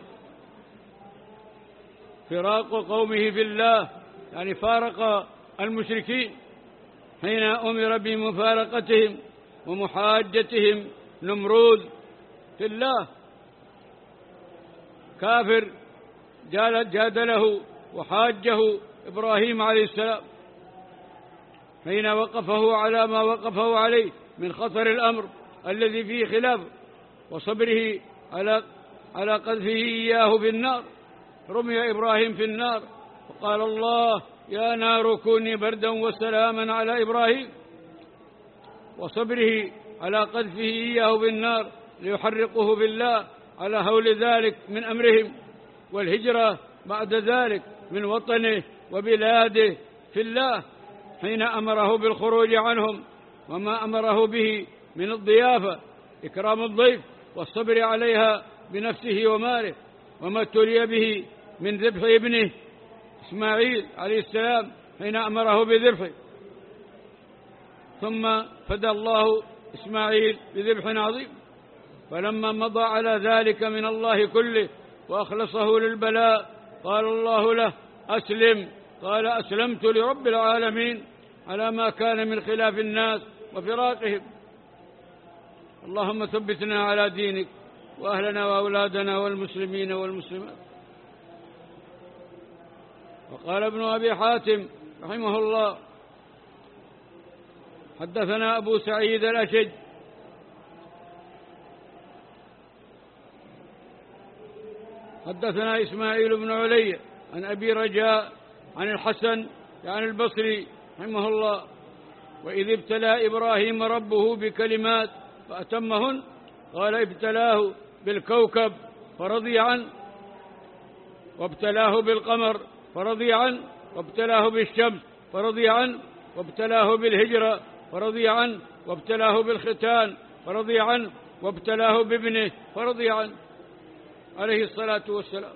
فراق قومه في الله، يعني فارق المشركين حين أمر بمفارقتهم ومحاجتهم نمرود في الله، كافر جادله وحاجه إبراهيم عليه السلام حين وقفه على ما وقفه عليه من خطر الأمر الذي فيه خلاف، وصبره على على قذفه إياه في النار. رمي إبراهيم في النار، فقال الله: يا نار كوني بردا وسلاما على إبراهيم. وصبره على قذفه إياه في النار ليحرقه بالله على هول ذلك من أمرهم، والهجرة بعد ذلك من وطنه وبلاده في الله حين أمره بالخروج عنهم، وما أمره به من الضيافة إكرام الضيف والصبر عليها بنفسه وماله، وما ابتلي به من ذبح ابنه إسماعيل عليه السلام حين أمره بذبحه، ثم فدى الله إسماعيل بذبح عظيم. فلما مضى على ذلك من الله كله وأخلصه للبلاء قال الله له أسلم، قال أسلمت لرب العالمين على ما كان من خلاف الناس وفراقهم. اللهم ثبتنا على دينك وأهلنا وأولادنا والمسلمين والمسلمات. وقال ابن أبي حاتم رحمه الله حدثنا أبو سعيد الأشج حدثنا إسماعيل بن علي عن أبي رجاء عن الحسن عن البصري رحمه الله وإذ ابتلى إبراهيم ربه بكلمات فأتمهن قال ابتلاه بالكوكب فرضي عنه، وابتلاه بالقمر فرضي عنه، وابتلاه بالشمس فرضي عنه، وابتلاه بالهجرة فرضي عنه، وابتلاه بالختان فرضي عنه، وابتلاه بابنه فرضي عنه عليه الصلاة والسلام.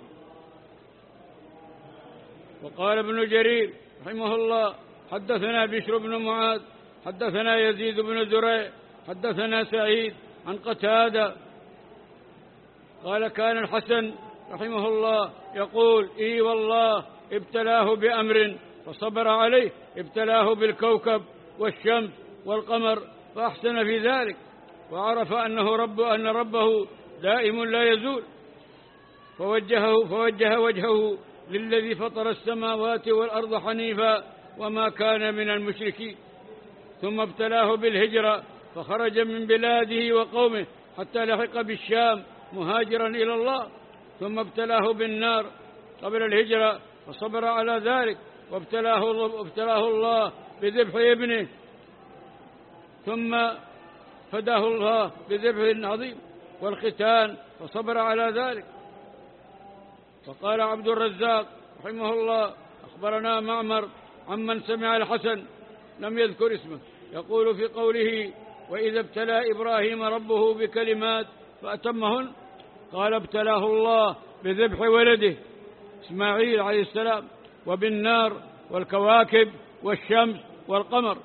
وقال ابن جرير رحمه الله حدثنا بشر بن معاذ حدثنا يزيد بن زريع حدثنا سعيد عن قتادة قال كان الحسن رحمه الله يقول إي والله ابتلاه بأمر فصبر عليه، ابتلاه بالكوكب والشمس والقمر فأحسن في ذلك، وعرف أنه رب أن ربه دائم لا يزول، فوجهه فوجه وجهه للذي فطر السماوات والأرض حنيفا وما كان من المشركين. ثم ابتلاه بالهجرة فخرج من بلاده وقومه حتى لحق بالشام مهاجرا إلى الله. ثم ابتلاه بالنار قبل الهجرة فصبر على ذلك، وابتلاه ابتلاه الله بذبح ابنه، ثم فداه الله بذبح عظيم والختان فصبر على ذلك. وقال عبد الرزاق رحمه الله أخبرنا معمر عمن سمع الحسن لم يذكر اسمه يقول في قوله وإذا ابتلى إبراهيم ربه بكلمات فأتمهن قال ابتلاه الله بذبح ولده إسماعيل عليه السلام وبالنار والكواكب والشمس والقمر،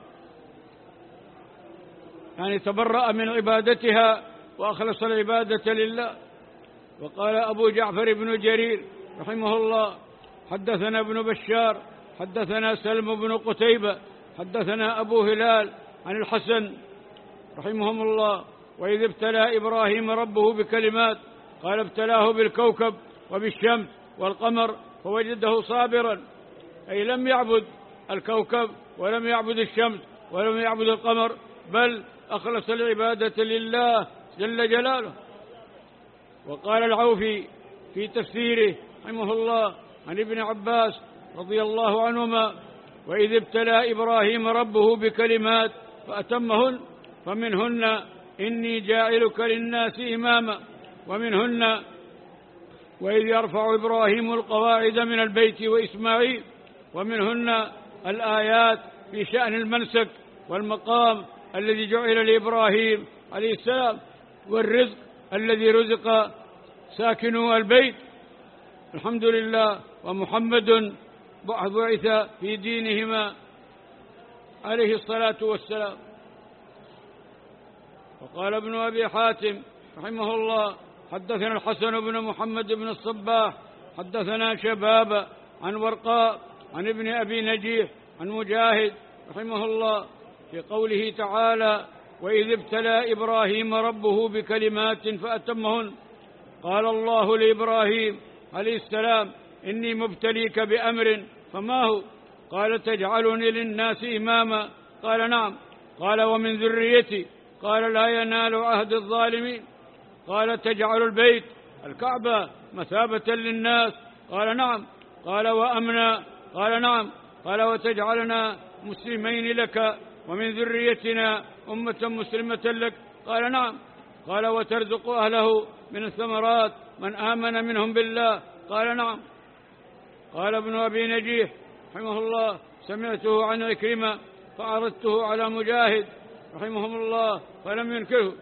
يعني تبرأ من عبادتها وأخلص العبادة لله. وقال أبو جعفر بن جرير رحمه الله حدثنا ابن بشار حدثنا سلم بن قتيبة حدثنا أبو هلال عن الحسن رحمهم الله وإذ ابتلى إبراهيم ربه بكلمات قال ابتلاه بالكوكب وبالشمس والقمر فوجده صابرا، أي لم يعبد الكوكب ولم يعبد الشمس ولم يعبد القمر، بل أخلص العبادة لله جل جلاله. وقال العوفي في تفسيره رحمه الله عن ابن عباس رضي الله عنهما وإذ ابتلى إبراهيم ربه بكلمات فأتمهن فمنهن إني جاعلك للناس إماما، ومنهن وإذ يرفع إبراهيم القواعد من البيت وإسماعيل، ومنهن الآيات في شأن المنسك والمقام الذي جعل لإبراهيم عليه السلام، والرزق الذي رزق ساكنو البيت. الحمد لله. ومحمد بعث في دينهما عليه الصلاة والسلام. وقال ابن أبي حاتم رحمه الله حدثنا الحسن بن محمد بن الصباح حدثنا شباب عن ورقاء عن ابن أبي نجيح عن مجاهد رحمه الله في قوله تعالى وإذ ابتلى إبراهيم ربه بكلمات فأتمهن قال الله لإبراهيم عليه السلام إني مبتليك بأمر فما هو؟ قال تجعلني للناس إماما؟ قال نعم. قال ومن ذريتي؟ قال لا ينال عهد الظالمين. قال تجعل البيت الكعبة مثابة للناس؟ قال نعم. قال وأمنا؟ قال نعم. قال وتجعلنا مسلمين لك ومن ذريتنا أمة مسلمة لك؟ قال نعم. قال وترزق أهله من الثمرات من آمن منهم بالله؟ قال نعم. قال ابن أبي نجيح رحمه الله سمعته عن عكرمة فعرضته على مجاهد رحمهم الله فلم ينكره.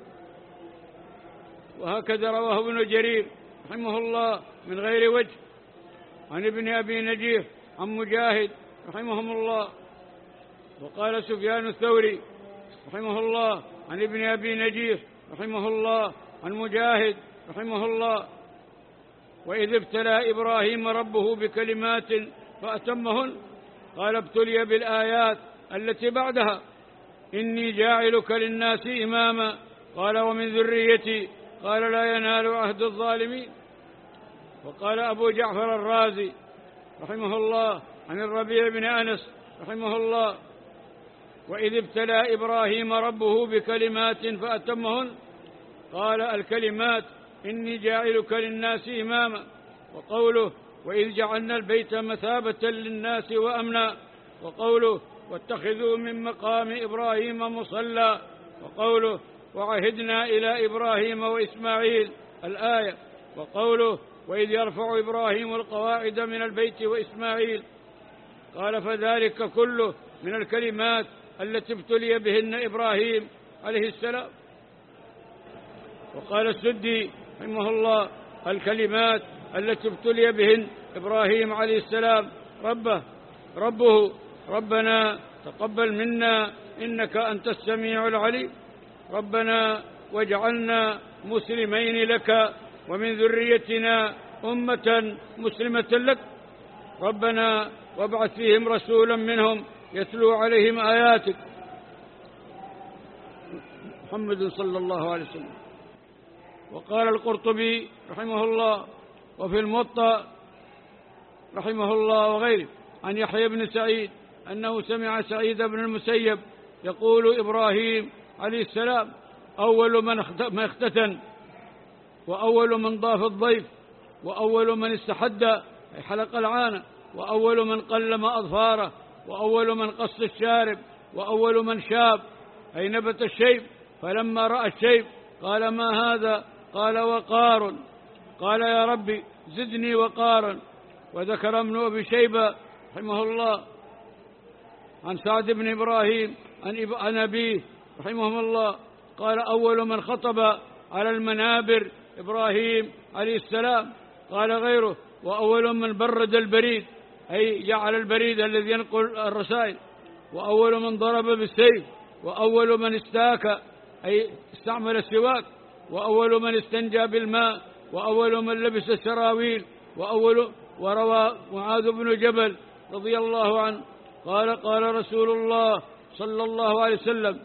وهكذا رواه ابن جرير رحمه الله من غير وجه عن ابن أبي نجيح عن مجاهد رحمهم الله. وقال سفيان الثوري رحمه الله عن ابن أبي نجيح رحمه الله عن مجاهد رحمه الله: وإذ ابتلى إبراهيم ربه بكلمات فأتمهن قال ابتلي بالآيات التي بعدها: إني جاعلك للناس إماما قال ومن ذريتي قال لا ينال عهد الظالمين. وقال أبو جعفر الرازي رحمه الله عن الربيع بن أنس رحمه الله: وإذ ابتلى إبراهيم ربه بكلمات فأتمهن قال الكلمات إني جاعلك للناس إماما، وقوله وإذ جعلنا البيت مثابة للناس وأمنا، وقوله واتخذوا من مقام إبراهيم مصلى، وقوله وعهدنا إلى إبراهيم وإسماعيل الآية، وقوله وإذ يرفع إبراهيم القواعد من البيت وإسماعيل. قال فذلك كله من الكلمات التي ابتلي بهن إبراهيم عليه السلام. وقال السدي رحمه الله الكلمات التي ابتلي بهن إبراهيم عليه السلام ربه ربه ربنا تقبل منا إنك أنت السميع العليم، ربنا واجعلنا مسلمين لك ومن ذريتنا أمة مسلمة لك، ربنا وابعث فيهم رسولا منهم يتلو عليهم آياتك. محمد صلى الله عليه وسلم. وقال القرطبي رحمه الله وفي الموطأ رحمه الله وغيره عن يحيى بن سعيد أنه سمع سعيد بن المسيب يقول إبراهيم عليه السلام أول من اختتن، وأول من ضاف الضيف، وأول من استحد أي حلق العانة، وأول من قلم أظفاره، وأول من قص الشارب، وأول من شاب أي نبت الشيب، فلما رأى الشيب قال ما هذا؟ قال وقار. قال يا ربي زدني وقارا. وذكر ابن أبي شيبة رحمه الله عن سعد بن إبراهيم عن أبيه رحمهم الله قال أول من خطب على المنابر إبراهيم عليه السلام. قال غيره وأول من برد البريد أي جعل البريد الذي ينقل الرسائل، وأول من ضرب بالسيف، وأول من استاك أي استعمل السواك، وأول من استنجى بالماء، وأول من لبس السراويل، وأول وروى معاذ بن جبل رضي الله عنه قال قال رسول الله صلى الله عليه وسلم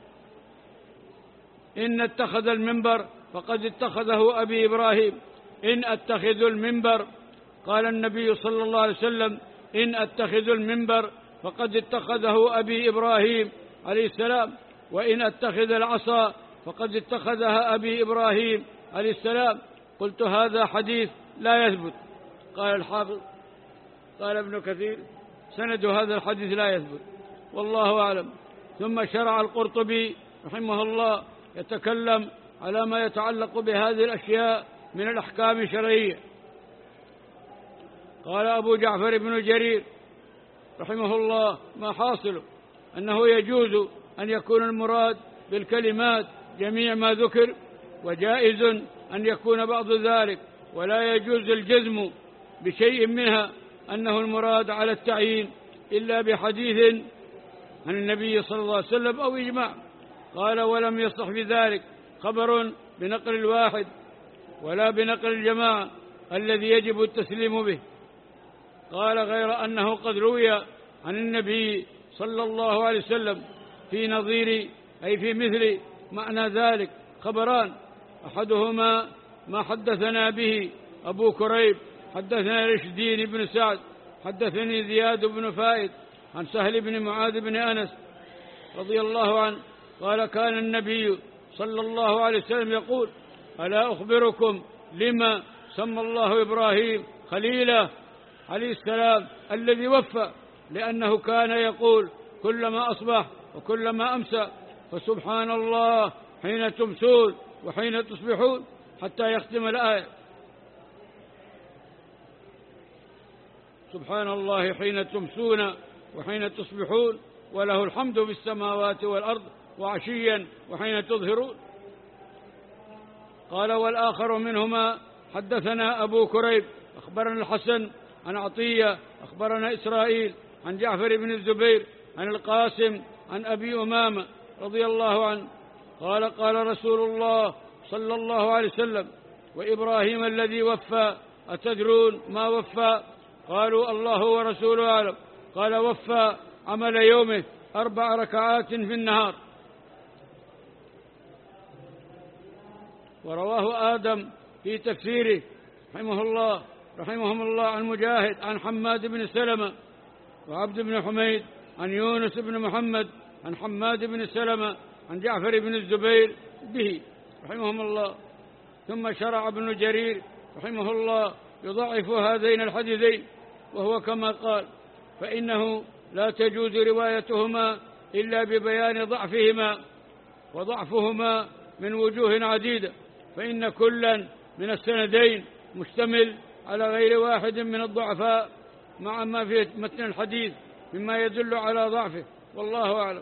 إن اتخذ المنبر فقد اتخذه أبي إبراهيم. إن أتخذ المنبر قال النبي صلى الله عليه وسلم إن أتخذ المنبر فقد اتخذه أبي إبراهيم عليه السلام، وإن أتخذ العصا فقد اتخذها أبي إبراهيم عليه السلام. قلت هذا حديث لا يثبت. قال الحافظ قال ابن كثير سند هذا الحديث لا يثبت والله أعلم. ثم شرع القرطبي رحمه الله يتكلم على ما يتعلق بهذه الأشياء من الأحكام الشرعية. قال أبو جعفر بن جرير رحمه الله ما حاصله أنه يجوز أن يكون المراد بالكلمات جميع ما ذكر، وجائز أن يكون بعض ذلك، ولا يجوز الجزم بشيء منها أنه المراد على التعيين إلا بحديث عن النبي صلى الله عليه وسلم أو إجماع. قال ولم يصح بذلك خبر بنقل الواحد ولا بنقل الجماعة الذي يجب التسليم به. قال غير أنه قد روي عن النبي صلى الله عليه وسلم في نظير أي في مثل معنى ذلك خبران، أحدهما ما حدثنا به أبو كريب حدثنا رشدين بن سعد حدثني زياد بن فائد عن سهل بن معاذ بن أنس رضي الله عنه قال كان النبي صلى الله عليه وسلم يقول ألا أخبركم لما سمى الله إبراهيم خليلا عليه السلام الذي وفى؟ لأنه كان يقول كلما أصبح وكلما أمسى فسبحان الله حين تمسون وحين تصبحون حتى يختم الآية. سبحان الله حين تمسون وحين تصبحون وله الحمد في السماوات والأرض وعشيا وحين تظهرون. قال والآخر منهما حدثنا أبو كريب أخبرنا الحسن عن عطية أخبرنا إسرائيل عن جعفر بن الزبير عن القاسم عن أبي أمامة رضي الله عنه قال قال رسول الله صلى الله عليه وسلم وإبراهيم الذي وفى أتدرون ما وفى؟ قالوا الله ورسوله أعلم. قال وفى عمل يومه أربع ركعات في النهار. ورواه آدم في تفسيره رحمه الله رحمهم الله عن مجاهد عن حماد بن سلمة وعبد بن حميد عن يونس بن محمد عن حماد بن سلمة عن جعفر بن الزبير به رحمهم الله. ثم شرع ابن جرير رحمه الله يضعف هذين الحديثين، وهو كما قال فإنه لا تجوز روايتهما إلا ببيان ضعفهما، وضعفهما من وجوه عديدة، فإن كلا من السندين مشتمل على غير واحد من الضعفاء مع ما في متن الحديث مما يدل على ضعفه، والله أعلم.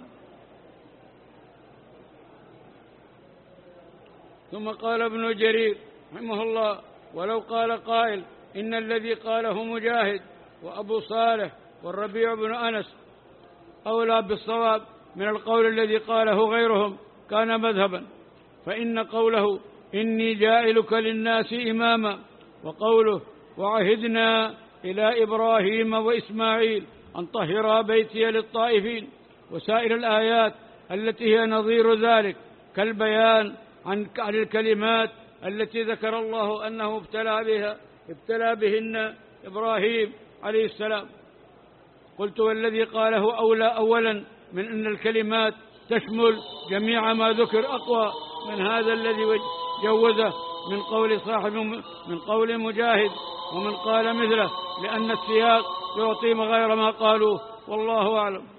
ثم قال ابن جرير رحمه الله ولو قال قائل إن الذي قاله مجاهد وأبو صالح والربيع بن أنس أولى بالصواب من القول الذي قاله غيرهم كان مذهبا، فإن قوله إني جائلك للناس إماما وقوله وعهدنا إلى إبراهيم وإسماعيل أن طهرا بيتي للطائفين وسائر الآيات التي هي نظير ذلك كالبيان عن الكلمات التي ذكر الله أنه ابتلى بها ابتلى بهن إبراهيم عليه السلام. قلت والذي قاله أولى أولا من أن الكلمات تشمل جميع ما ذكر أقوى من هذا الذي جوزه من قول صاحب من قول مجاهد ومن قال مثله، لأن السياق يعطي غير ما قالوه، والله أعلم.